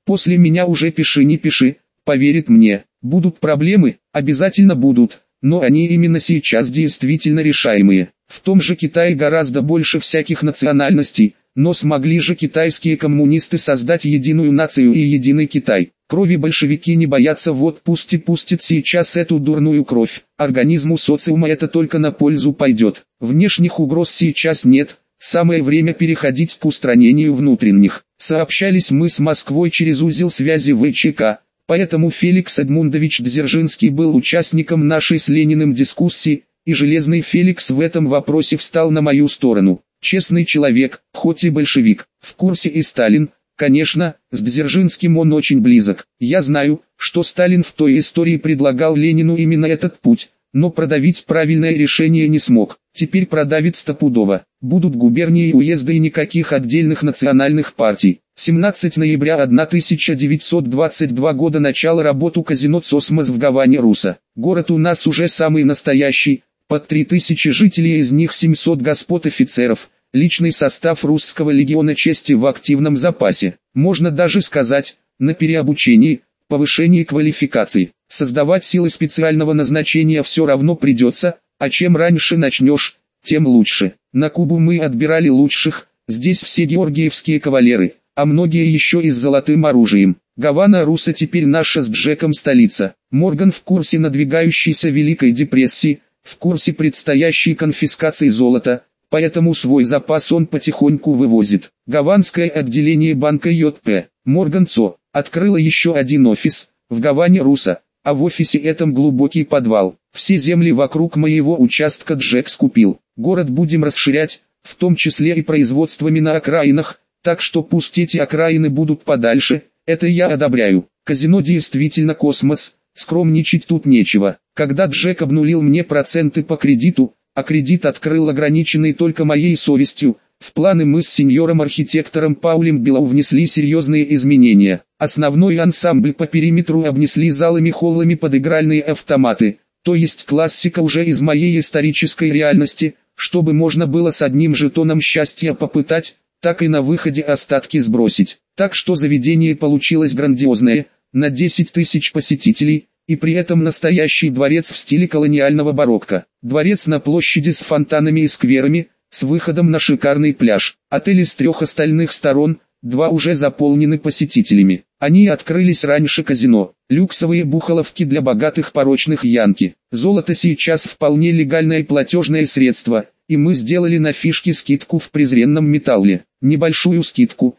После меня уже пиши не пиши, поверит мне. Будут проблемы, обязательно будут, но они именно сейчас действительно решаемые. В том же Китае гораздо больше всяких национальностей, но смогли же китайские коммунисты создать единую нацию и единый Китай. Крови большевики не боятся, вот пусть и пустят сейчас эту дурную кровь. Организму социума это только на пользу пойдет. Внешних угроз сейчас нет, самое время переходить к устранению внутренних. Сообщались мы с Москвой через узел связи ВЧК. Поэтому Феликс Эдмундович Дзержинский был участником нашей с Лениным дискуссии, и Железный Феликс в этом вопросе встал на мою сторону. Честный человек, хоть и большевик. В курсе и Сталин, конечно, с Дзержинским он очень близок. Я знаю, что Сталин в той истории предлагал Ленину именно этот путь, но продавить правильное решение не смог. Теперь продавит стопудово. Будут губернии и уезды и никаких отдельных национальных партий. 17 ноября 1922 года начало работу казино «Цосмос» в Гаване, Руса. Город у нас уже самый настоящий, под 3000 жителей, из них 700 господ офицеров, личный состав русского легиона чести в активном запасе. Можно даже сказать, на переобучении, повышении квалификации. Создавать силы специального назначения все равно придется, а чем раньше начнешь, тем лучше. На Кубу мы отбирали лучших, здесь все георгиевские кавалеры, а многие еще и с золотым оружием. Гавана, Руса теперь наша с Джеком столица. Морган в курсе надвигающейся Великой депрессии, в курсе предстоящей конфискации золота, поэтому свой запас он потихоньку вывозит. Гаванское отделение банка ЙП Морган ЦО открыло еще один офис в Гаване, Руса, а в офисе этом глубокий подвал. Все земли вокруг моего участка Джек скупил. Город будем расширять, в том числе и производствами на окраинах, так что пусть эти окраины будут подальше, это я одобряю. Казино действительно космос, скромничать тут нечего. Когда Джек обнулил мне проценты по кредиту, а кредит открыл ограниченный только моей совестью, в планы мы с сеньором-архитектором Паулем Белоу внесли серьезные изменения. Основной ансамбль по периметру обнесли залами-холлами под игральные автоматы, то есть классика уже из моей исторической реальности, чтобы можно было с одним жетоном счастья попытать, так и на выходе остатки сбросить. Так что заведение получилось грандиозное, на 10 тысяч посетителей, и при этом настоящий дворец в стиле колониального барокко. Дворец на площади с фонтанами и скверами, с выходом на шикарный пляж. Отели с 3 остальных сторон, 2 уже заполнены посетителями. Они открылись раньше казино. Люксовые бухаловки для богатых порочных янки. Золото сейчас вполне легальное платежное средство, и мы сделали на фишки скидку в презренном металле. Небольшую скидку,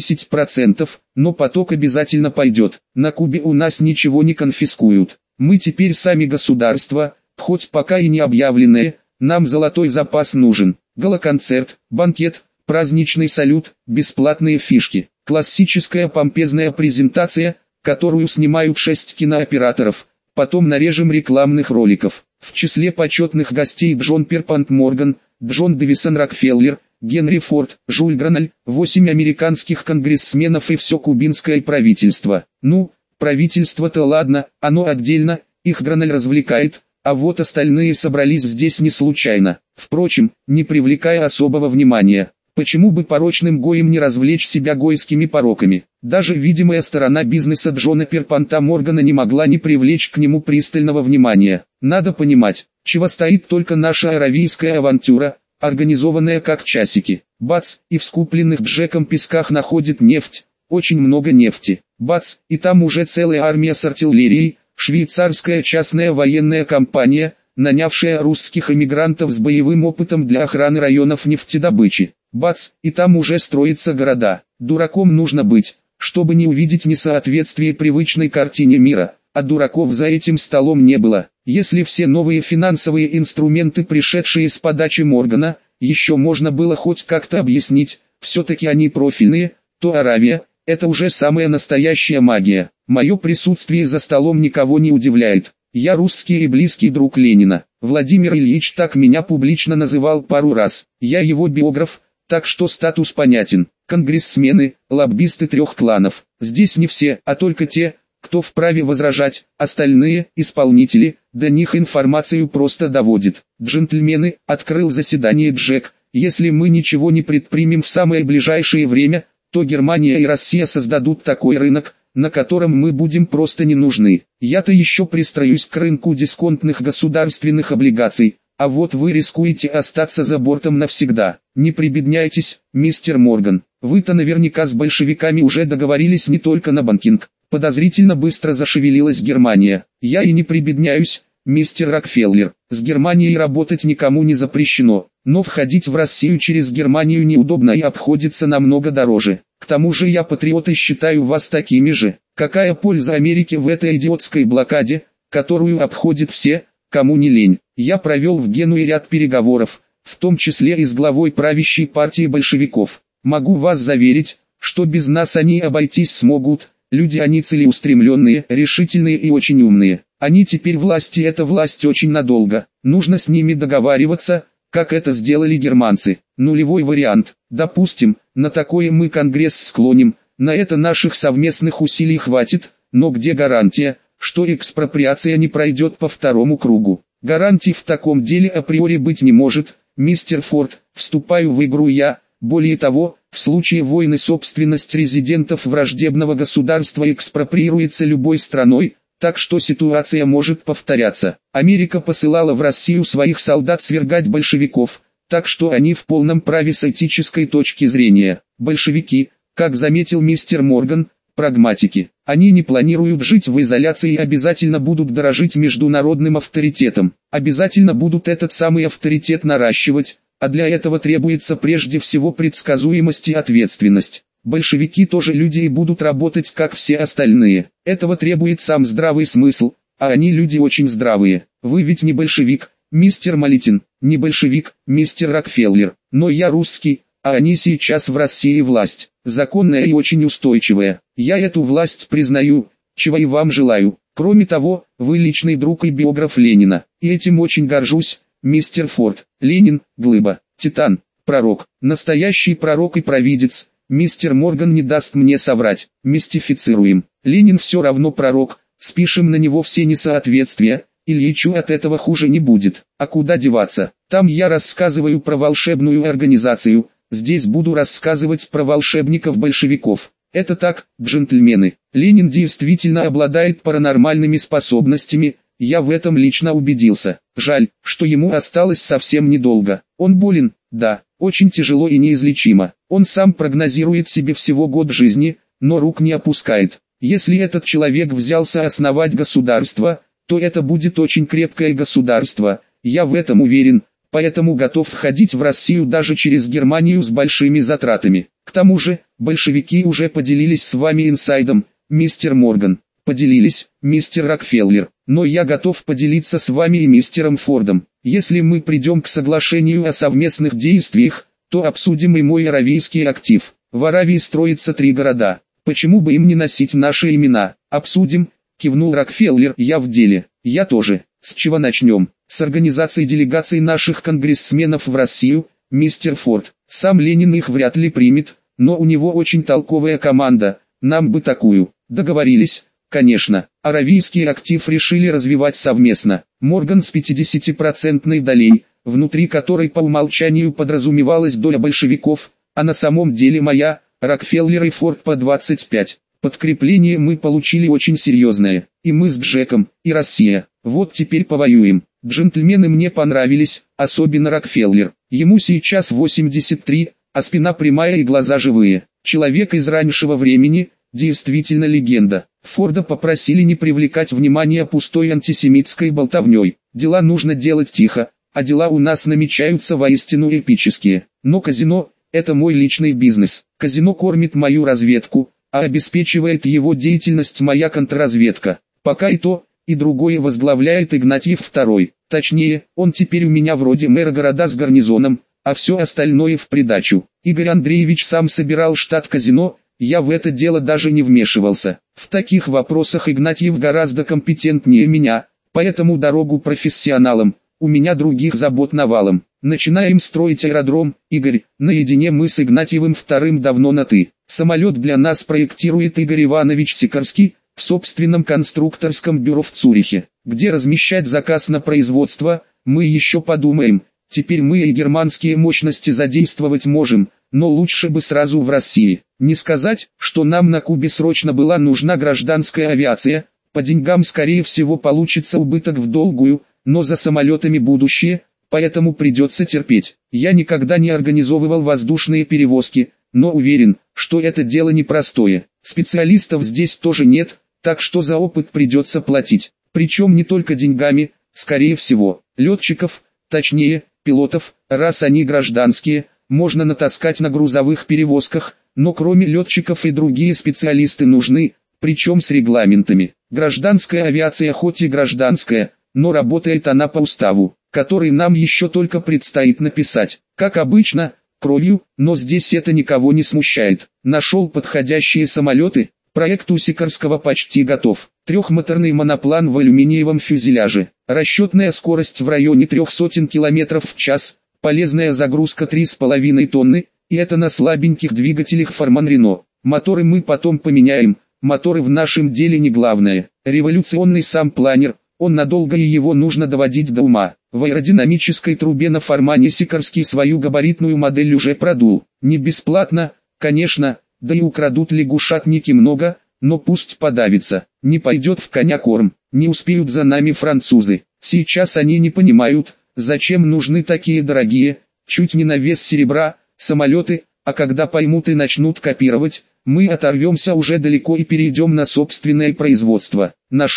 10%, но поток обязательно пойдет. На Кубе у нас ничего не конфискуют. Мы теперь сами государство, хоть пока и не объявленное, нам золотой запас нужен. Гала-концерт, банкет, праздничный салют, бесплатные фишки. Классическая помпезная презентация, которую снимают 6 кинооператоров, потом нарежем рекламных роликов. В числе почетных гостей Джон Перпант Морган, Джон Дэвисон Рокфеллер, Генри Форд, Жюль Граналь, 8 американских конгрессменов и все кубинское правительство. Ну, правительство-то ладно, оно отдельно, их Граналь развлекает, а вот остальные собрались здесь не случайно. Впрочем, не привлекая особого внимания. Почему бы порочным гоем не развлечь себя гойскими пороками? Даже видимая сторона бизнеса Джона Перпанта Моргана не могла не привлечь к нему пристального внимания. Надо понимать, чего стоит только наша аравийская авантюра, организованная как часики. Бац, и в скупленных Джеком песках находит нефть, очень много нефти. Бац, и там уже целая армия с артиллерией, швейцарская частная военная компания, нанявшая русских эмигрантов с боевым опытом для охраны районов нефтедобычи. Бац, и там уже строятся города. Дураком нужно быть, чтобы не увидеть несоответствие привычной картине мира, а дураков за этим столом не было. Если все новые финансовые инструменты, пришедшие с подачи Моргана, еще можно было хоть как-то объяснить, все-таки они профильные, то Аравия – это уже самая настоящая магия. Мое присутствие за столом никого не удивляет. Я русский и близкий друг Ленина. Владимир Ильич так меня публично называл пару раз. Я его биограф, так что статус понятен. Конгрессмены, лоббисты 3 кланов. Здесь не все, а только те, кто вправе возражать, остальные – исполнители, до них информацию просто доводит. Джентльмены, открыл заседание Джек, если мы ничего не предпримем в самое ближайшее время, то Германия и Россия создадут такой рынок, на котором мы будем просто не нужны. Я-то еще пристроюсь к рынку дисконтных государственных облигаций, а вот вы рискуете остаться за бортом навсегда. Не прибедняйтесь, мистер Морган. Вы-то наверняка с большевиками уже договорились не только на банкинг. Подозрительно быстро зашевелилась Германия. Я и не прибедняюсь, мистер Рокфеллер. С Германией работать никому не запрещено, но входить в Россию через Германию неудобно и обходится намного дороже. К тому же я патриот и считаю вас такими же. Какая польза Америке в этой идиотской блокаде, которую обходят все, кому не лень? Я провел в Генуе ряд переговоров, в том числе и с главой правящей партии большевиков. Могу вас заверить, что без нас они обойтись смогут. Люди они целеустремленные, решительные и очень умные. Они теперь власти, эта власть очень надолго. Нужно с ними договариваться, как это сделали германцы. Нулевой вариант. Допустим, на такое мы Конгресс склоним, на это наших совместных усилий хватит, но где гарантия, что экспроприация не пройдет по второму кругу? Гарантий в таком деле априори быть не может, мистер Форд. Вступаю в игру я. Более того, в случае войны собственность резидентов враждебного государства экспроприируется любой страной, так что ситуация может повторяться. Америка посылала в Россию своих солдат свергать большевиков, так что они в полном праве с этической точки зрения. Большевики, как заметил мистер Морган, прагматики. Они не планируют жить в изоляции и обязательно будут дорожить международным авторитетом. Обязательно будут этот самый авторитет наращивать, а для этого требуется прежде всего предсказуемость и ответственность. Большевики тоже люди и будут работать как все остальные. Этого требует сам здравый смысл, а они люди очень здравые. Вы ведь не большевик, мистер Малитин, не большевик, мистер Рокфеллер, но я русский, а они сейчас в России власть, законная и очень устойчивая. Я эту власть признаю, чего и вам желаю. Кроме того, вы личный друг и биограф Ленина, и этим очень горжусь, мистер Форд. Ленин – глыба, титан, пророк, настоящий пророк и провидец. Мистер Морган не даст мне соврать. Мистифицируем. Ленин все равно пророк, спишем на него все несоответствия, Ильичу от этого хуже не будет. А куда деваться? Там я рассказываю про волшебную организацию, здесь буду рассказывать про волшебников-большевиков. Это так, джентльмены. Ленин действительно обладает паранормальными способностями, я в этом лично убедился. Жаль, что ему осталось совсем недолго. Он болен, да, очень тяжело и неизлечимо. Он сам прогнозирует себе всего год жизни, но рук не опускает. Если этот человек взялся основать государство, то это будет очень крепкое государство, я в этом уверен, поэтому готов входить в Россию даже через Германию с большими затратами. К тому же, большевики уже поделились с вами инсайдом, мистер Морган. Поделились, мистер Рокфеллер, но я готов поделиться с вами и мистером Фордом. Если мы придем к соглашению о совместных действиях, то обсудим и мой аравийский актив. В Аравии строится 3 города. Почему бы им не носить наши имена? Обсудим, кивнул Рокфеллер. Я в деле. Я тоже. С чего начнем? С организации делегаций наших конгрессменов в Россию, мистер Форд. Сам Ленин их вряд ли примет, но у него очень толковая команда. Нам бы такую. Договорились. Конечно, аравийский актив решили развивать совместно. Морган с 50% долей, внутри которой по умолчанию подразумевалась доля большевиков, а на самом деле моя, Рокфеллер и Форд по 25. Подкрепление мы получили очень серьезное. И мы с Джеком, и Россия. Вот теперь повоюем. Джентльмены мне понравились, особенно Рокфеллер. Ему сейчас 83, а спина прямая и глаза живые. Человек из раннего времени, действительно легенда. Форда попросили не привлекать внимания пустой антисемитской болтовней. Дела нужно делать тихо, а дела у нас намечаются воистину эпические. Но казино – это мой личный бизнес. Казино кормит мою разведку, а обеспечивает его деятельность моя контрразведка. Пока и то, и другое возглавляет Игнатьев II. Точнее, он теперь у меня вроде мэра города с гарнизоном, а все остальное в придачу. Игорь Андреевич сам собирал штат казино, я в это дело даже не вмешивался. В таких вопросах Игнатьев гораздо компетентнее меня, поэтому дорогу профессионалам, у меня других забот навалом. Начинаем строить аэродром, Игорь, наедине мы с Игнатьевым II давно на «ты». Самолет для нас проектирует Игорь Иванович Сикорский, в собственном конструкторском бюро в Цюрихе. Где размещать заказ на производство, мы еще подумаем. Теперь мы и германские мощности задействовать можем, но лучше бы сразу в России. Не сказать, что нам на Кубе срочно была нужна гражданская авиация, по деньгам скорее всего получится убыток в долгую, но за самолетами будущее, поэтому придется терпеть. Я никогда не организовывал воздушные перевозки, но уверен, что это дело непростое. Специалистов здесь тоже нет, так что за опыт придется платить. Причем не только деньгами, скорее всего, летчиков, точнее, пилотов, раз они гражданские, можно натаскать на грузовых перевозках, но кроме летчиков и другие специалисты нужны, причем с регламентами. Гражданская авиация хоть и гражданская, но работает она по уставу, который нам еще только предстоит написать. Как обычно, кровью, но здесь это никого не смущает. Нашел подходящие самолеты, проект у Сикорского почти готов. Трехмоторный моноплан в алюминиевом фюзеляже, расчетная скорость в районе 300 км в час, полезная загрузка 3,5 тонны, и это на слабеньких двигателях Форман Рено. Моторы мы потом поменяем, моторы в нашем деле не главное. Революционный сам планер, он надолго и его нужно доводить до ума. В аэродинамической трубе на Формане Сикорский свою габаритную модель уже продул. Не бесплатно, конечно, да и украдут лягушатники много, но пусть подавится. Не пойдет в коня корм, не успеют за нами французы. Сейчас они не понимают, зачем нужны такие дорогие, чуть не на вес серебра, самолеты, а когда поймут и начнут копировать, мы оторвемся уже далеко и перейдем на собственное производство.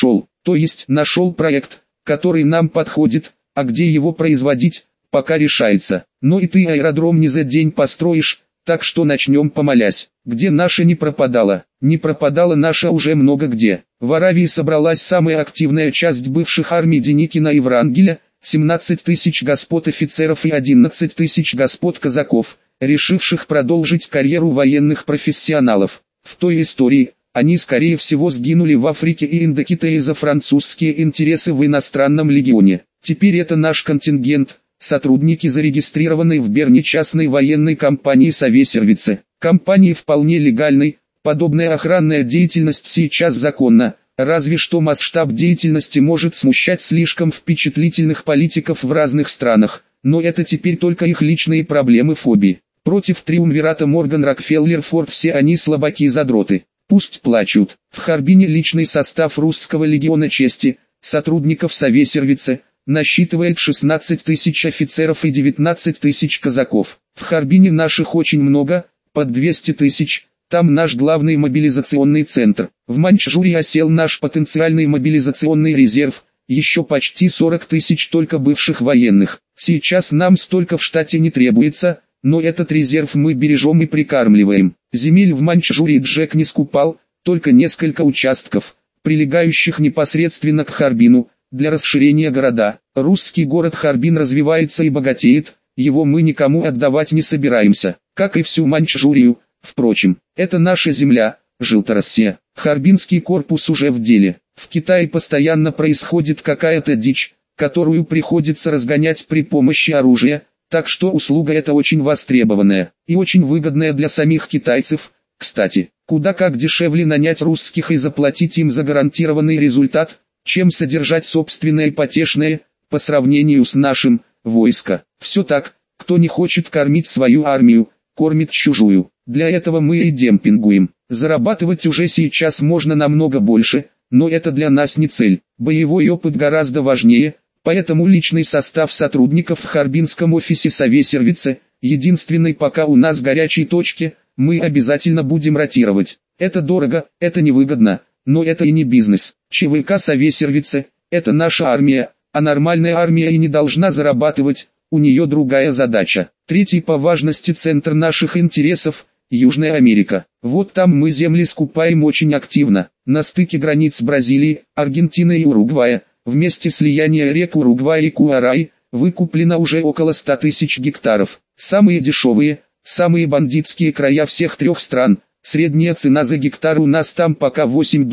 Нашел проект, который нам подходит, а где его производить, пока решается. Но и ты аэродром не за день построишь, так что начнем помолясь. Где наша не пропадала? Не пропадала наша уже много где. В Аравии собралась самая активная часть бывших армий Деникина и Врангеля, 17 тысяч господ офицеров и 11 тысяч господ казаков, решивших продолжить карьеру военных профессионалов. В той истории, они скорее всего сгинули в Африке и Индокитае за французские интересы в иностранном легионе. Теперь это наш контингент, сотрудники зарегистрированной в Берне частной военной компании Совесервице. Компании вполне легальной, подобная охранная деятельность сейчас законна, разве что масштаб деятельности может смущать слишком впечатлительных политиков в разных странах, но это теперь только их личные проблемы фобии. Против триумвирата Морган Рокфеллер Форд все они слабаки-задроты. Пусть плачут. В Харбине личный состав русского легиона чести, сотрудников Совесервице, насчитывает 16 тысяч офицеров и 19 тысяч казаков. В Харбине наших очень много, под 200 тысяч, там наш главный мобилизационный центр. В Маньчжурии осел наш потенциальный мобилизационный резерв, еще почти 40 тысяч только бывших военных. Сейчас нам столько в штате не требуется, но этот резерв мы бережем и прикармливаем. Земель в Маньчжурии Джек не скупал, только несколько участков, прилегающих непосредственно к Харбину, для расширения города. Русский город Харбин развивается и богатеет, его мы никому отдавать не собираемся, как и всю Маньчжурию. Впрочем, это наша земля, Жилтороссия. Харбинский корпус уже в деле. В Китае постоянно происходит какая-то дичь, которую приходится разгонять при помощи оружия, так что услуга эта очень востребованная и очень выгодная для самих китайцев. Кстати, куда как дешевле нанять русских и заплатить им за гарантированный результат, чем содержать собственное потешное, по сравнению с нашим, войско. Все так, кто не хочет кормить свою армию, кормит чужую. Для этого мы и демпингуем. Зарабатывать уже сейчас можно намного больше, но это для нас не цель. Боевой опыт гораздо важнее, поэтому личный состав сотрудников в Харбинском офисе Совесервице, единственной пока у нас горячей точке, мы обязательно будем ротировать. Это дорого, это невыгодно, но это и не бизнес. ЧВК Совесервице – это наша армия, а нормальная армия и не должна зарабатывать, у нее другая задача. Третий по важности центр наших интересов – Южная Америка. Вот там мы земли скупаем очень активно. На стыке границ Бразилии, Аргентины и Уругвая, вместе слияния рек Уругвай и Куарай, выкуплено уже около 100 тысяч гектаров. Самые дешевые, самые бандитские края всех трех стран. Средняя цена за гектар у нас там пока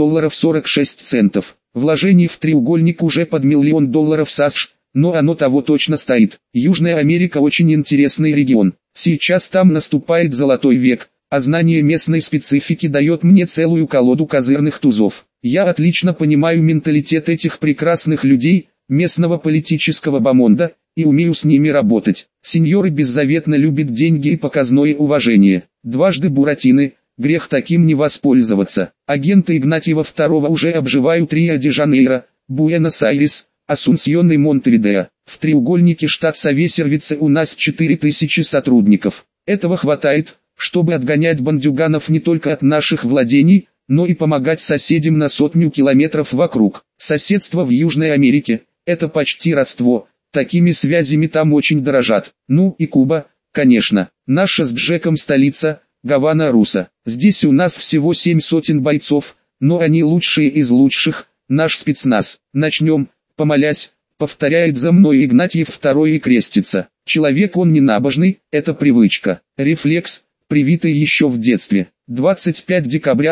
$8.46. Вложений в треугольник уже под $1 миллион США, но оно того точно стоит. Южная Америка очень интересный регион. Сейчас там наступает золотой век, а знание местной специфики дает мне целую колоду козырных тузов. Я отлично понимаю менталитет этих прекрасных людей, местного политического бомонда, и умею с ними работать. Сеньоры беззаветно любят деньги и показное уважение. Дважды Буратино, грех таким не воспользоваться. Агенты Игнатьева II уже обживают Рио-де-Жанейро, Буэнос-Айрес, Асунсьон и Монтевидео. В треугольнике штат Совесервице у нас 4000 сотрудников. Этого хватает, чтобы отгонять бандюганов не только от наших владений, но и помогать соседям на 100 километров вокруг. Соседство в Южной Америке – это почти родство, такими связями там очень дорожат. Ну и Куба, конечно, наша с Джеком столица, Гавана-Руса. Здесь у нас всего 700 бойцов, но они лучшие из лучших, наш спецназ. Начнем, помолясь, повторяет за мной Игнатьев II и крестится. Человек он не набожный, это привычка, рефлекс, привитый еще в детстве. 25 декабря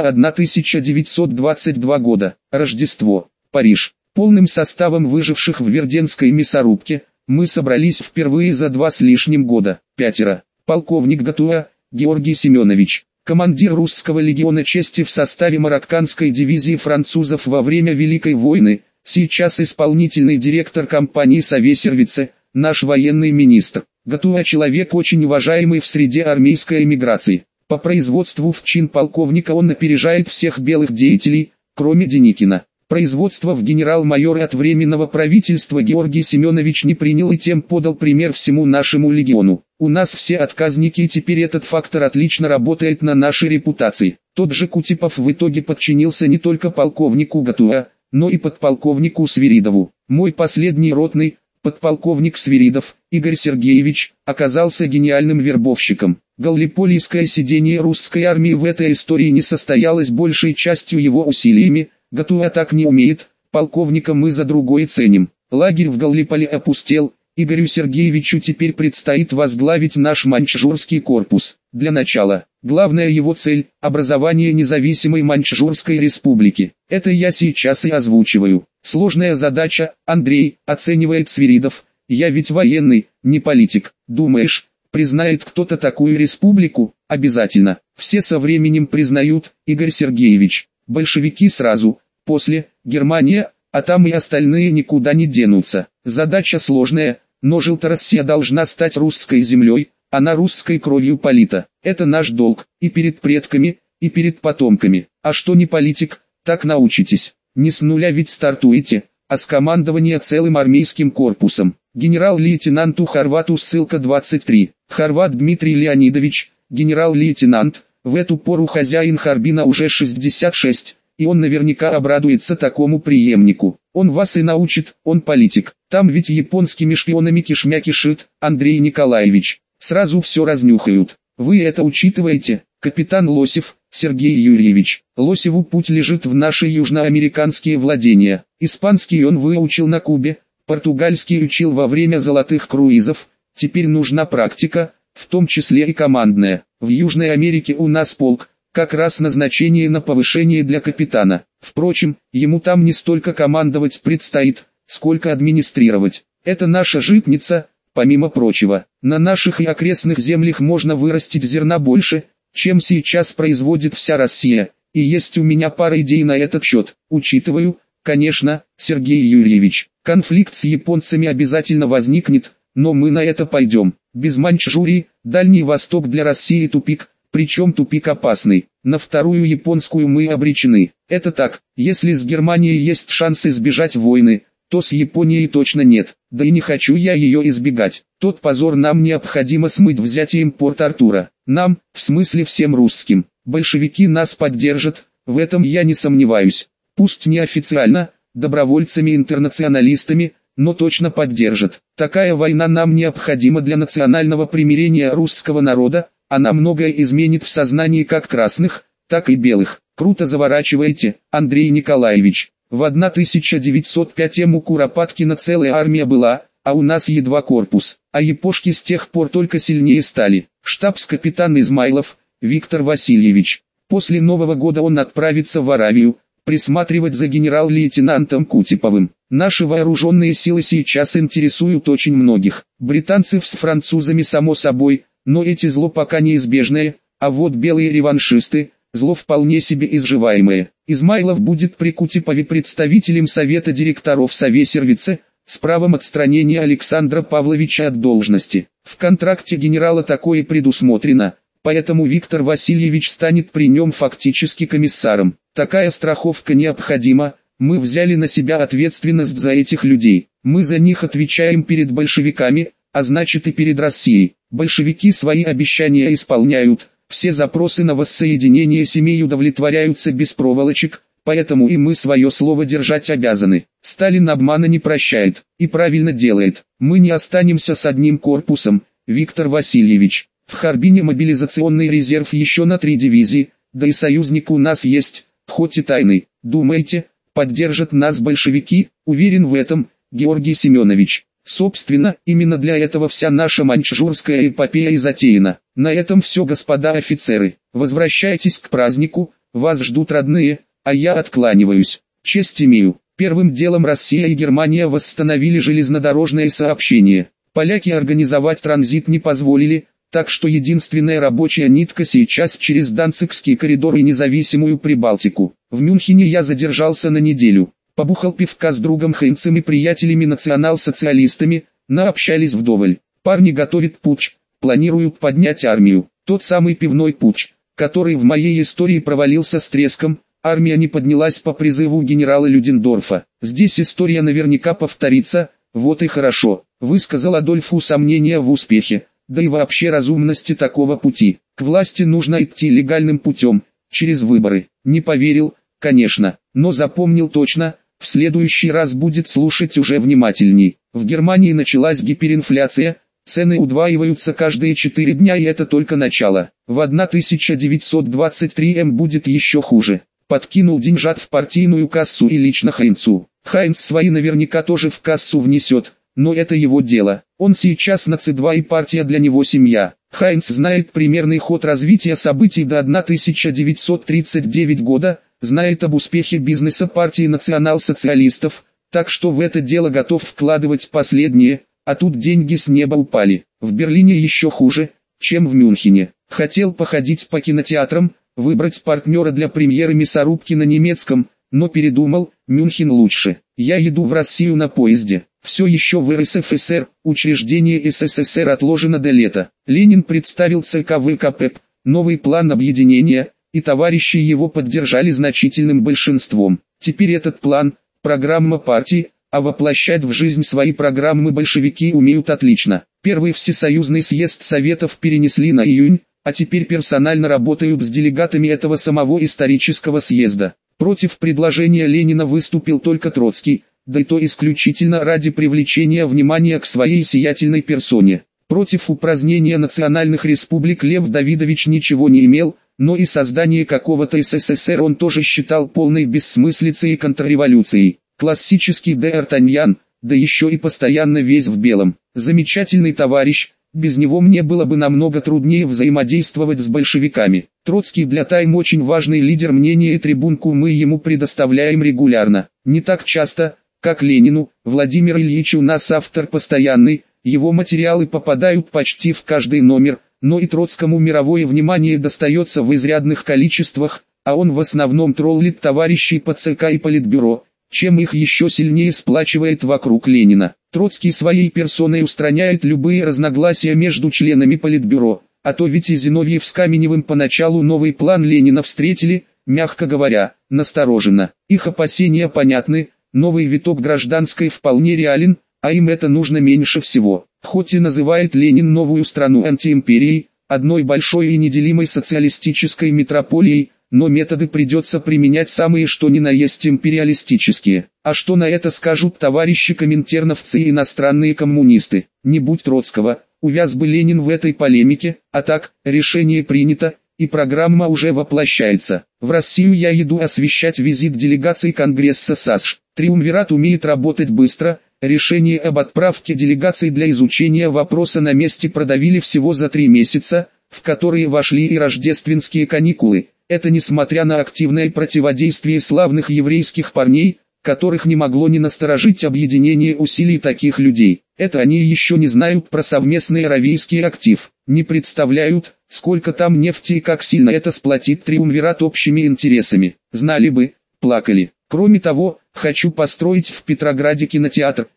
1922 года, Рождество, Париж. Полным составом выживших в Верденской мясорубке, мы собрались впервые за 2 с лишним года. 5. Полковник Гатуа, Георгий Семенович, командир русского легиона чести в составе марокканской дивизии французов во время Великой войны, сейчас исполнительный директор компании Совесервице, наш военный министр. Гатуа человек очень уважаемый в среде армейской эмиграции. По производству в чин полковника он опережает всех белых деятелей, кроме Деникина. Производство в генерал-майоры от Временного правительства Георгий Семенович не принял и тем подал пример всему нашему легиону. У нас все отказники, и теперь этот фактор отлично работает на нашей репутации. Тот же Кутепов в итоге подчинился не только полковнику Гатуа, но и подполковнику Свиридову. Мой последний ротный, подполковник Свиридов, Игорь Сергеевич, оказался гениальным вербовщиком. Галлипольское сидение русской армии в этой истории не состоялось большей частью его усилиями. Гатуа так не умеет, полковника мы за другое ценим. Лагерь в Галлиполи опустел, Игорю Сергеевичу теперь предстоит возглавить наш маньчжурский корпус. Для начала, главная его цель – образование независимой Маньчжурской республики. Это я сейчас и озвучиваю. Сложная задача, Андрей, оценивает Свиридов. Я ведь военный, не политик. Думаешь, признает кто-то такую республику? Обязательно. Все со временем признают, Игорь Сергеевич. Большевики сразу, после, Германия, а там и остальные никуда не денутся. Задача сложная, но Желтороссия должна стать русской землей, она русской кровью полита. Это наш долг, и перед предками, и перед потомками. А что не политик, так научитесь. Не с нуля ведь стартуете, а с командования целым армейским корпусом. Генерал-лейтенанту Хорвату ссылка 23. Хорват Дмитрий Леонидович, генерал-лейтенант, в эту пору хозяин Харбина уже 66, и он наверняка обрадуется такому преемнику. Он вас и научит, он политик. Там ведь японскими шпионами кишмя кишит, Андрей Николаевич. Сразу все разнюхают. Вы это учитываете, капитан Лосев, Сергей Юрьевич. Лосеву путь лежит в наши южноамериканские владения. Испанский он выучил на Кубе, португальский учил во время золотых круизов. Теперь нужна практика, в том числе и командная. В Южной Америке у нас полк, как раз назначение на повышение для капитана. Впрочем, ему там не столько командовать предстоит, сколько администрировать. Это наша житница, помимо прочего. На наших и окрестных землях можно вырастить зерна больше, чем сейчас производит вся Россия. И есть у меня пара идей на этот счет. Учитываю, конечно, Сергей Юрьевич, конфликт с японцами обязательно возникнет, но мы на это пойдем. Без Маньчжурии, Дальний Восток для России тупик, причем тупик опасный. На вторую японскую мы обречены. Это так, если с Германией есть шанс избежать войны, то с Японией точно нет. Да и не хочу я ее избегать. Тот позор нам необходимо смыть взятием Порт-Артура. Нам, в смысле всем русским. Большевики нас поддержат, в этом я не сомневаюсь. Пусть неофициально, добровольцами-интернационалистами, но точно поддержат. Такая война нам необходима для национального примирения русского народа, она многое изменит в сознании как красных, так и белых. Круто заворачиваете, Андрей Николаевич. В 1905 у Куропаткина целая армия была, а у нас едва корпус. А япошки с тех пор только сильнее стали. Штабс-капитан Измайлов, Виктор Васильевич. После Нового года он отправится в Аравию, присматривать за генерал-лейтенантом Кутеповым. Наши вооруженные силы сейчас интересуют очень многих. Британцев с французами само собой, но эти зло пока неизбежное, а вот белые реваншисты, зло вполне себе изживаемое. Измайлов будет при Кутепове представителем Совета директоров Совесервице, с правом отстранения Александра Павловича от должности. В контракте генерала такое предусмотрено, поэтому Виктор Васильевич станет при нем фактически комиссаром. Такая страховка необходима, мы взяли на себя ответственность за этих людей. Мы за них отвечаем перед большевиками, а значит и перед Россией. Большевики свои обещания исполняют, все запросы на воссоединение семей удовлетворяются без проволочек, поэтому и мы свое слово держать обязаны. Сталин обмана не прощает, и правильно делает. Мы не останемся с одним корпусом, Виктор Васильевич. В Харбине мобилизационный резерв еще на 3 дивизии, да и союзник у нас есть, хоть и тайный. Думаете, поддержат нас большевики? Уверен в этом, Георгий Семенович. Собственно, именно для этого вся наша маньчжурская эпопея и затеяна. На этом все, господа офицеры. Возвращайтесь к празднику, вас ждут родные, а я откланиваюсь. Честь имею. Первым делом Россия и Германия восстановили железнодорожное сообщение. Поляки организовать транзит не позволили, так что единственная рабочая нитка сейчас через Данцигский коридор и независимую Прибалтику. В Мюнхене я задержался на неделю. Побухал пивка с другом Хайнцем и приятелями национал-социалистами, наобщались вдоволь. Парни готовят путч, планируют поднять армию. Тот самый пивной путч, который в моей истории провалился с треском, армия не поднялась по призыву генерала Людендорфа. Здесь история наверняка повторится, вот и хорошо, высказал Адольфу сомнения в успехе, да и вообще разумности такого пути. К власти нужно идти легальным путем, через выборы. Не поверил, конечно, но запомнил точно. В следующий раз будет слушать уже внимательней. В Германии началась гиперинфляция, цены удваиваются каждые 4 дня, и это только начало. В 1923 будет еще хуже. Подкинул деньжат в партийную кассу и лично Хайнцу. Хайнц свои наверняка тоже в кассу внесет, но это его дело. Он сейчас на С2 и партия для него семья. Хайнц знает примерный ход развития событий до 1939 года, знает об успехе бизнеса партии национал-социалистов, так что в это дело готов вкладывать последние, а тут деньги с неба упали. В Берлине еще хуже, чем в Мюнхене. Хотел походить по кинотеатрам, выбрать партнера для премьеры «Мясорубки» на немецком, но передумал, Мюнхен лучше. Я еду в Россию на поезде. Все еще в РСФСР, учреждение СССР отложено до лета. Ленин представил ЦК ВКП новый план объединения, и товарищи его поддержали значительным большинством. Теперь этот план – программа партии, а воплощать в жизнь свои программы большевики умеют отлично. Первый всесоюзный съезд Советов перенесли на июнь, а теперь персонально работают с делегатами этого самого исторического съезда. Против предложения Ленина выступил только Троцкий, да и то исключительно ради привлечения внимания к своей сиятельной персоне. Против упразднения национальных республик Лев Давидович ничего не имел, но и создание какого-то СССР он тоже считал полной бессмыслицей и контрреволюцией. Классический Д'Артаньян, да еще и постоянно весь в белом. Замечательный товарищ, без него мне было бы намного труднее взаимодействовать с большевиками. Троцкий для Тайм очень важный лидер мнения, и трибунку мы ему предоставляем регулярно. Не так часто, как Ленину. Владимир Ильич у нас автор постоянный, его материалы попадают почти в каждый номер, но и Троцкому мировое внимание достается в изрядных количествах, а он в основном троллит товарищей по ЦК и Политбюро, чем их еще сильнее сплачивает вокруг Ленина. Троцкий своей персоной устраняет любые разногласия между членами Политбюро, а то ведь и Зиновьев с Каменевым поначалу новый план Ленина встретили, мягко говоря, настороженно. Их опасения понятны, новый виток гражданской вполне реален, а им это нужно меньше всего. Хоть и называет Ленин новую страну антиимперией, одной большой и неделимой социалистической метрополией, но методы придется применять самые что ни на есть империалистические. А что на это скажут товарищи коминтерновцы и иностранные коммунисты? Не будь Троцкого, увяз бы Ленин в этой полемике, а так, решение принято, и программа уже воплощается. В Россию я еду освещать визит делегации Конгресса САСШ. Триумвират умеет работать быстро. Решение об отправке делегаций для изучения вопроса на месте продавили всего за 3 месяца, в которые вошли и рождественские каникулы. Это несмотря на активное противодействие славных еврейских парней, которых не могло не насторожить объединение усилий таких людей. Это они еще не знают про совместный аравийский актив, не представляют, сколько там нефти и как сильно это сплотит триумвират общими интересами. Знали бы, плакали. Кроме того, хочу построить в Петрограде кинотеатр,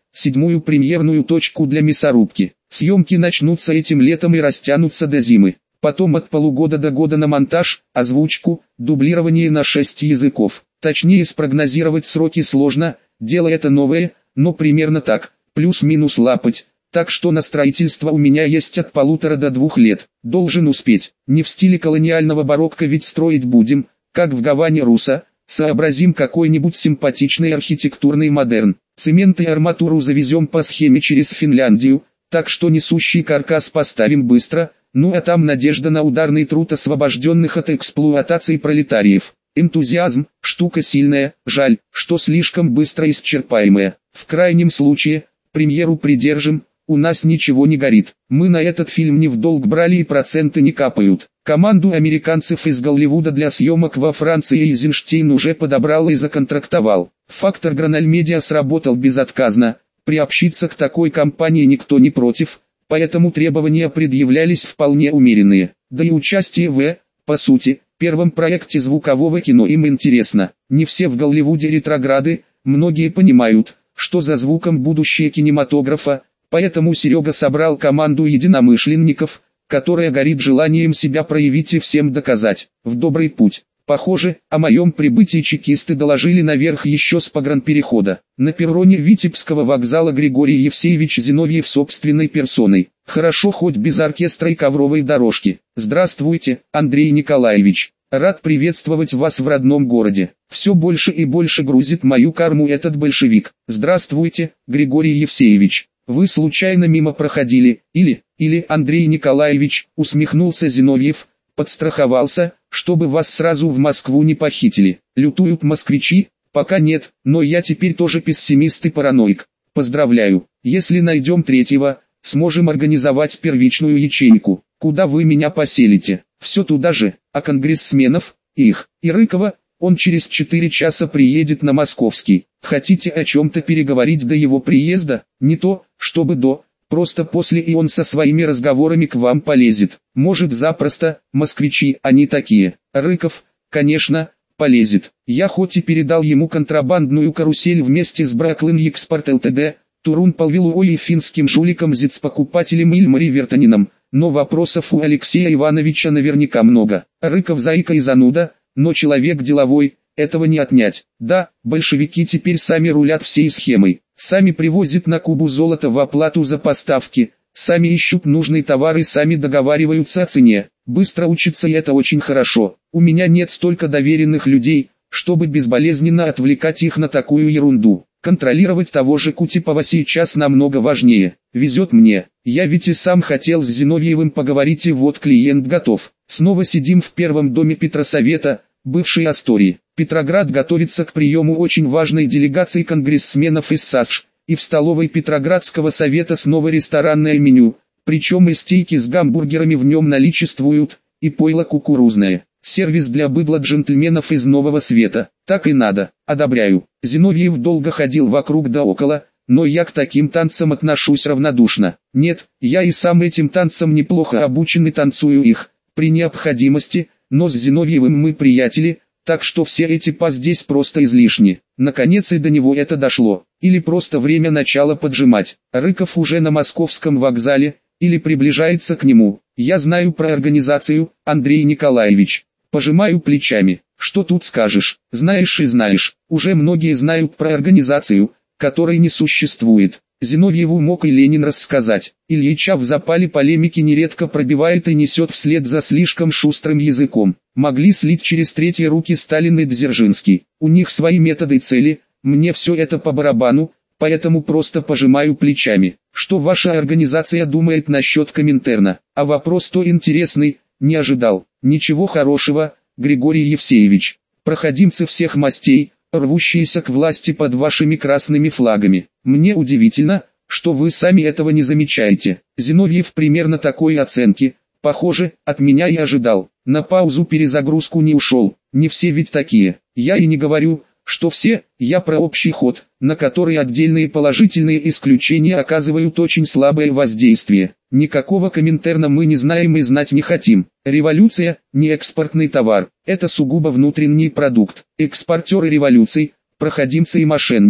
7-ю премьерную точку для мясорубки. Съемки начнутся этим летом и растянутся до зимы. Потом от полугода до года на монтаж, озвучку, дублирование на 6 языков. Точнее спрогнозировать сроки сложно, дело это новое, но примерно так, плюс-минус лапать. Так что на строительство у меня есть от 1,5 до 2 лет. Должен успеть. Не в стиле колониального барокко ведь строить будем, как в Гаване Руса. Сообразим какой-нибудь симпатичный архитектурный модерн. Цемент и арматуру завезем по схеме через Финляндию, так что несущий каркас поставим быстро, ну а там надежда на ударный труд освобожденных от эксплуатации пролетариев. Энтузиазм – штука сильная, жаль, что слишком быстро исчерпаемая. В крайнем случае, премьеру придержим, у нас ничего не горит. Мы на этот фильм не в долг брали и проценты не капают. Команду американцев из Голливуда для съемок во Франции Эйзенштейн уже подобрал и законтрактовал. Фактор Граналь Медиа сработал безотказно, приобщиться к такой компании никто не против, поэтому требования предъявлялись вполне умеренные. Да и участие в, по сути, первом проекте звукового кино им интересно. Не все в Голливуде ретрограды, многие понимают, что за звуком будущее кинематографа, поэтому Серега собрал команду единомышленников, которая горит желанием себя проявить и всем доказать. В добрый путь. Похоже, о моем прибытии чекисты доложили наверх еще с погранперехода. На перроне Витебского вокзала Григорий Евсеевич Зиновьев собственной персоной. Хорошо хоть без оркестра и ковровой дорожки. Здравствуйте, Андрей Николаевич. Рад приветствовать вас в родном городе. Все больше и больше грузит мою карму этот большевик. Здравствуйте, Григорий Евсеевич. Вы случайно мимо проходили, или Андрей Николаевич, усмехнулся Зиновьев, подстраховался, чтобы вас сразу в Москву не похитили. Лютуют москвичи? Пока нет, но я теперь тоже пессимист и параноик. Поздравляю, если найдем третьего, сможем организовать первичную ячейку. Куда вы меня поселите? Все туда же, а конгрессменов, их, и Рыкова, он через 4 часа приедет на Московский. Хотите о чем-то переговорить до его приезда? Не то, чтобы до, просто после, и он со своими разговорами к вам полезет. Может запросто, москвичи, они такие. Рыков, конечно, полезет. Я хоть и передал ему контрабандную карусель вместе с Браклин Експорт ЛТД, Турун Павлилуой и финским жуликом ЗИЦ-покупателем Ильмари Вертанином, но вопросов у Алексея Ивановича наверняка много. Рыков заика и зануда, но человек деловой, этого не отнять. Да, большевики теперь сами рулят всей схемой, сами привозят на Кубу золото в оплату за поставки, сами ищут нужный товар и сами договариваются о цене. Быстро учатся, и это очень хорошо. У меня нет столько доверенных людей, чтобы безболезненно отвлекать их на такую ерунду. Контролировать того же Кутепова сейчас намного важнее. Везет мне. Я ведь и сам хотел с Зиновьевым поговорить, и вот клиент готов. Снова сидим в первом доме Петросовета, бывшей Астории. Петроград готовится к приему очень важной делегации конгрессменов из САСШ, и в столовой Петроградского совета снова ресторанное меню, причем и стейки с гамбургерами в нем наличествуют, и пойло кукурузное. Сервис для быдла джентльменов из Нового Света. Так и надо, одобряю. Зиновьев долго ходил вокруг да около, но я к таким танцам отношусь равнодушно. Нет, я и сам этим танцам неплохо обучен и танцую их, при необходимости, но с Зиновьевым мы приятели, так что все эти па здесь просто излишни. Наконец и до него это дошло. Или просто время начало поджимать. Рыков уже на московском вокзале, или приближается к нему. Я знаю про организацию, Андрей Николаевич. Пожимаю плечами. Что тут скажешь? Знаешь и знаешь. Уже многие знают про организацию, которой не существует. Зиновьеву мог и Ленин рассказать. Ильича в запале полемики нередко пробивает и несет вслед за слишком шустрым языком. Могли слить через третьи руки Сталин и Дзержинский. У них свои методы и цели, мне все это по барабану, поэтому просто пожимаю плечами. Что ваша организация думает насчет Коминтерна? А вопрос то интересный, не ожидал. Ничего хорошего, Григорий Евсеевич. Проходимцы всех мастей, рвущиеся к власти под вашими красными флагами. Мне удивительно, что вы сами этого не замечаете. Зиновьев примерно такой оценки, похоже, от меня и ожидал. На паузу-перезагрузку не ушел. Не все ведь такие. Я и не говорю, что все, я про общий ход, на который отдельные положительные исключения оказывают очень слабое воздействие. Никакого Коминтерна мы не знаем и знать не хотим. Революция – не экспортный товар, это сугубо внутренний продукт. Экспортеры революций, проходимцы и мошенники.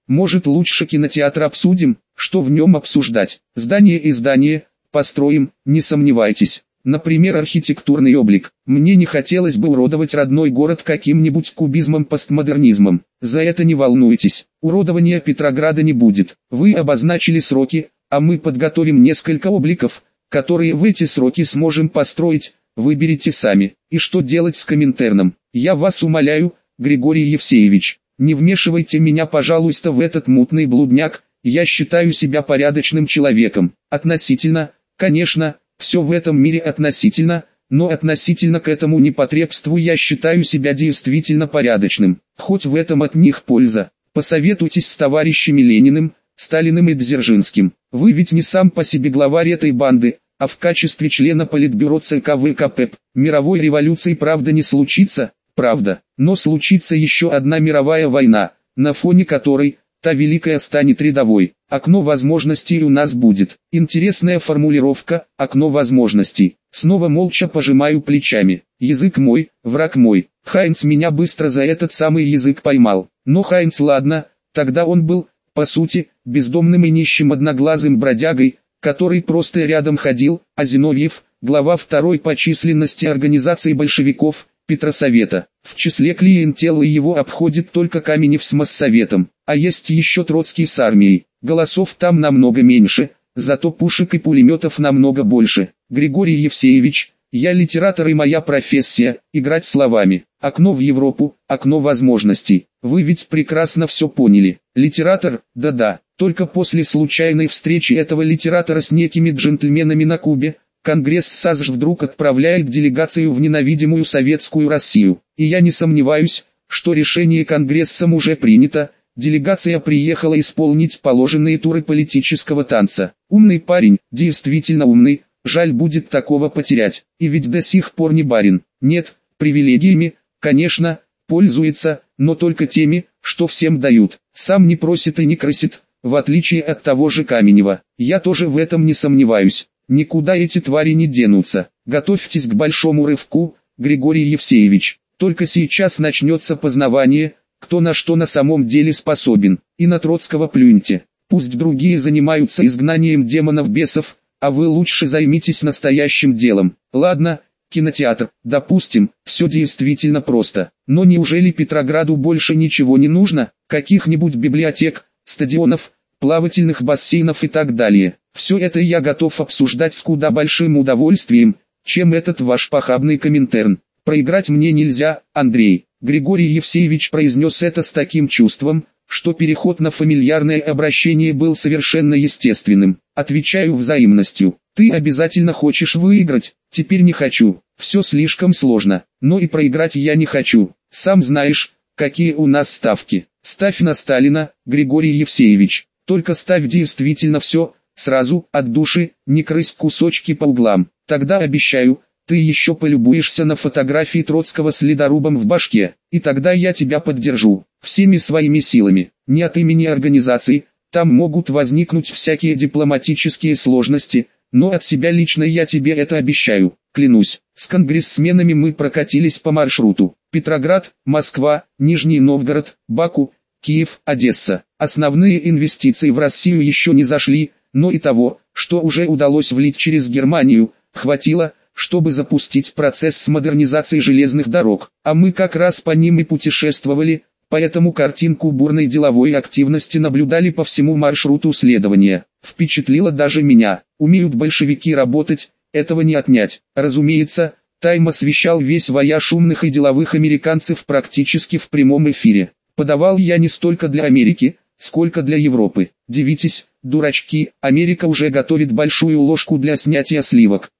Может, лучше кинотеатр обсудим? Что в нем обсуждать? Здание и здание построим, не сомневайтесь. Например, архитектурный облик. Мне не хотелось бы уродовать родной город каким-нибудь кубизмом-постмодернизмом. За это не волнуйтесь. Уродования Петрограда не будет. Вы обозначили сроки, а мы подготовим несколько обликов, которые в эти сроки сможем построить. Выберите сами. И что делать с Коминтерном? Я вас умоляю, Григорий Евсеевич, не вмешивайте меня, пожалуйста, в этот мутный блудняк. Я считаю себя порядочным человеком. Относительно, конечно, все в этом мире относительно, но относительно к этому непотребству я считаю себя действительно порядочным. Хоть в этом от них польза. Посоветуйтесь с товарищами Лениным, Сталиным и Дзержинским. Вы ведь не сам по себе главарь этой банды, а в качестве члена Политбюро ЦК ВКП. Мировой революции правда не случится, правда, но случится еще одна мировая война, на фоне которой та великая станет рядовой. Окно возможностей у нас будет. Интересная формулировка, окно возможностей. Снова молча пожимаю плечами. Язык мой, враг мой. Хайнц меня быстро за этот самый язык поймал. Но Хайнц, ладно, тогда он был, по сути, бездомным и нищим одноглазым бродягой, который просто рядом ходил, а Зиновьев, глава второй по численности организации большевиков, Петросовета. В числе клиентелы его обходит только Каменев с Моссоветом, а есть еще Троцкий с армией. Голосов там намного меньше, зато пушек и пулеметов намного больше. Григорий Евсеевич, я литератор и моя профессия – играть словами. Окно в Европу, окно возможностей. Вы ведь прекрасно все поняли. Литератор, да-да, только после случайной встречи этого литератора с некими джентльменами на Кубе, Конгресс САСЖ вдруг отправляет делегацию в ненавидимую советскую Россию. И я не сомневаюсь, что решение Конгрессом уже принято. Делегация приехала исполнить положенные туры политического танца. Умный парень, действительно умный, жаль будет такого потерять. И ведь до сих пор не барин. Нет, привилегиями, конечно, пользуется, но только теми, что всем дают. Сам не просит и не красит, в отличие от того же Каменева. Я тоже в этом не сомневаюсь. Никуда эти твари не денутся. Готовьтесь к большому рывку, Григорий Евсеевич. Только сейчас начнется познавание, кто на что на самом деле способен. И на Троцкого плюньте. Пусть другие занимаются изгнанием демонов-бесов, а вы лучше займитесь настоящим делом. Ладно, кинотеатр, допустим, все действительно просто. Но неужели Петрограду больше ничего не нужно? Каких-нибудь библиотек, стадионов, плавательных бассейнов и так далее. Все это я готов обсуждать с куда большим удовольствием, чем этот ваш похабный Коминтерн. Проиграть мне нельзя, Андрей. Григорий Евсеевич произнес это с таким чувством, что переход на фамильярное обращение был совершенно естественным. Отвечаю взаимностью. Ты обязательно хочешь выиграть, теперь не хочу. Все слишком сложно, но и проиграть я не хочу. Сам знаешь, какие у нас ставки. Ставь на Сталина, Григорий Евсеевич. Только ставь действительно все, сразу, от души, не крысь кусочки по углам. Тогда обещаю, ты еще полюбуешься на фотографии Троцкого с ледорубом в башке, и тогда я тебя поддержу, всеми своими силами, не от имени организации, там могут возникнуть всякие дипломатические сложности, но от себя лично я тебе это обещаю, клянусь. С конгрессменами мы прокатились по маршруту: Петроград, Москва, Нижний Новгород, Баку, Киев, Одесса. Основные инвестиции в Россию еще не зашли, но и того, что уже удалось влить через Германию, хватило, чтобы запустить процесс модернизации железных дорог. А мы как раз по ним и путешествовали, поэтому картинку бурной деловой активности наблюдали по всему маршруту следования. Впечатлило даже меня. Умеют большевики работать, этого не отнять. Разумеется, Тайм освещал весь вояж умных и деловых американцев практически в прямом эфире. Подавал я не столько для Америки, сколько для Европы. Дивитесь, дурачки, Америка уже готовит большую ложку для снятия сливок.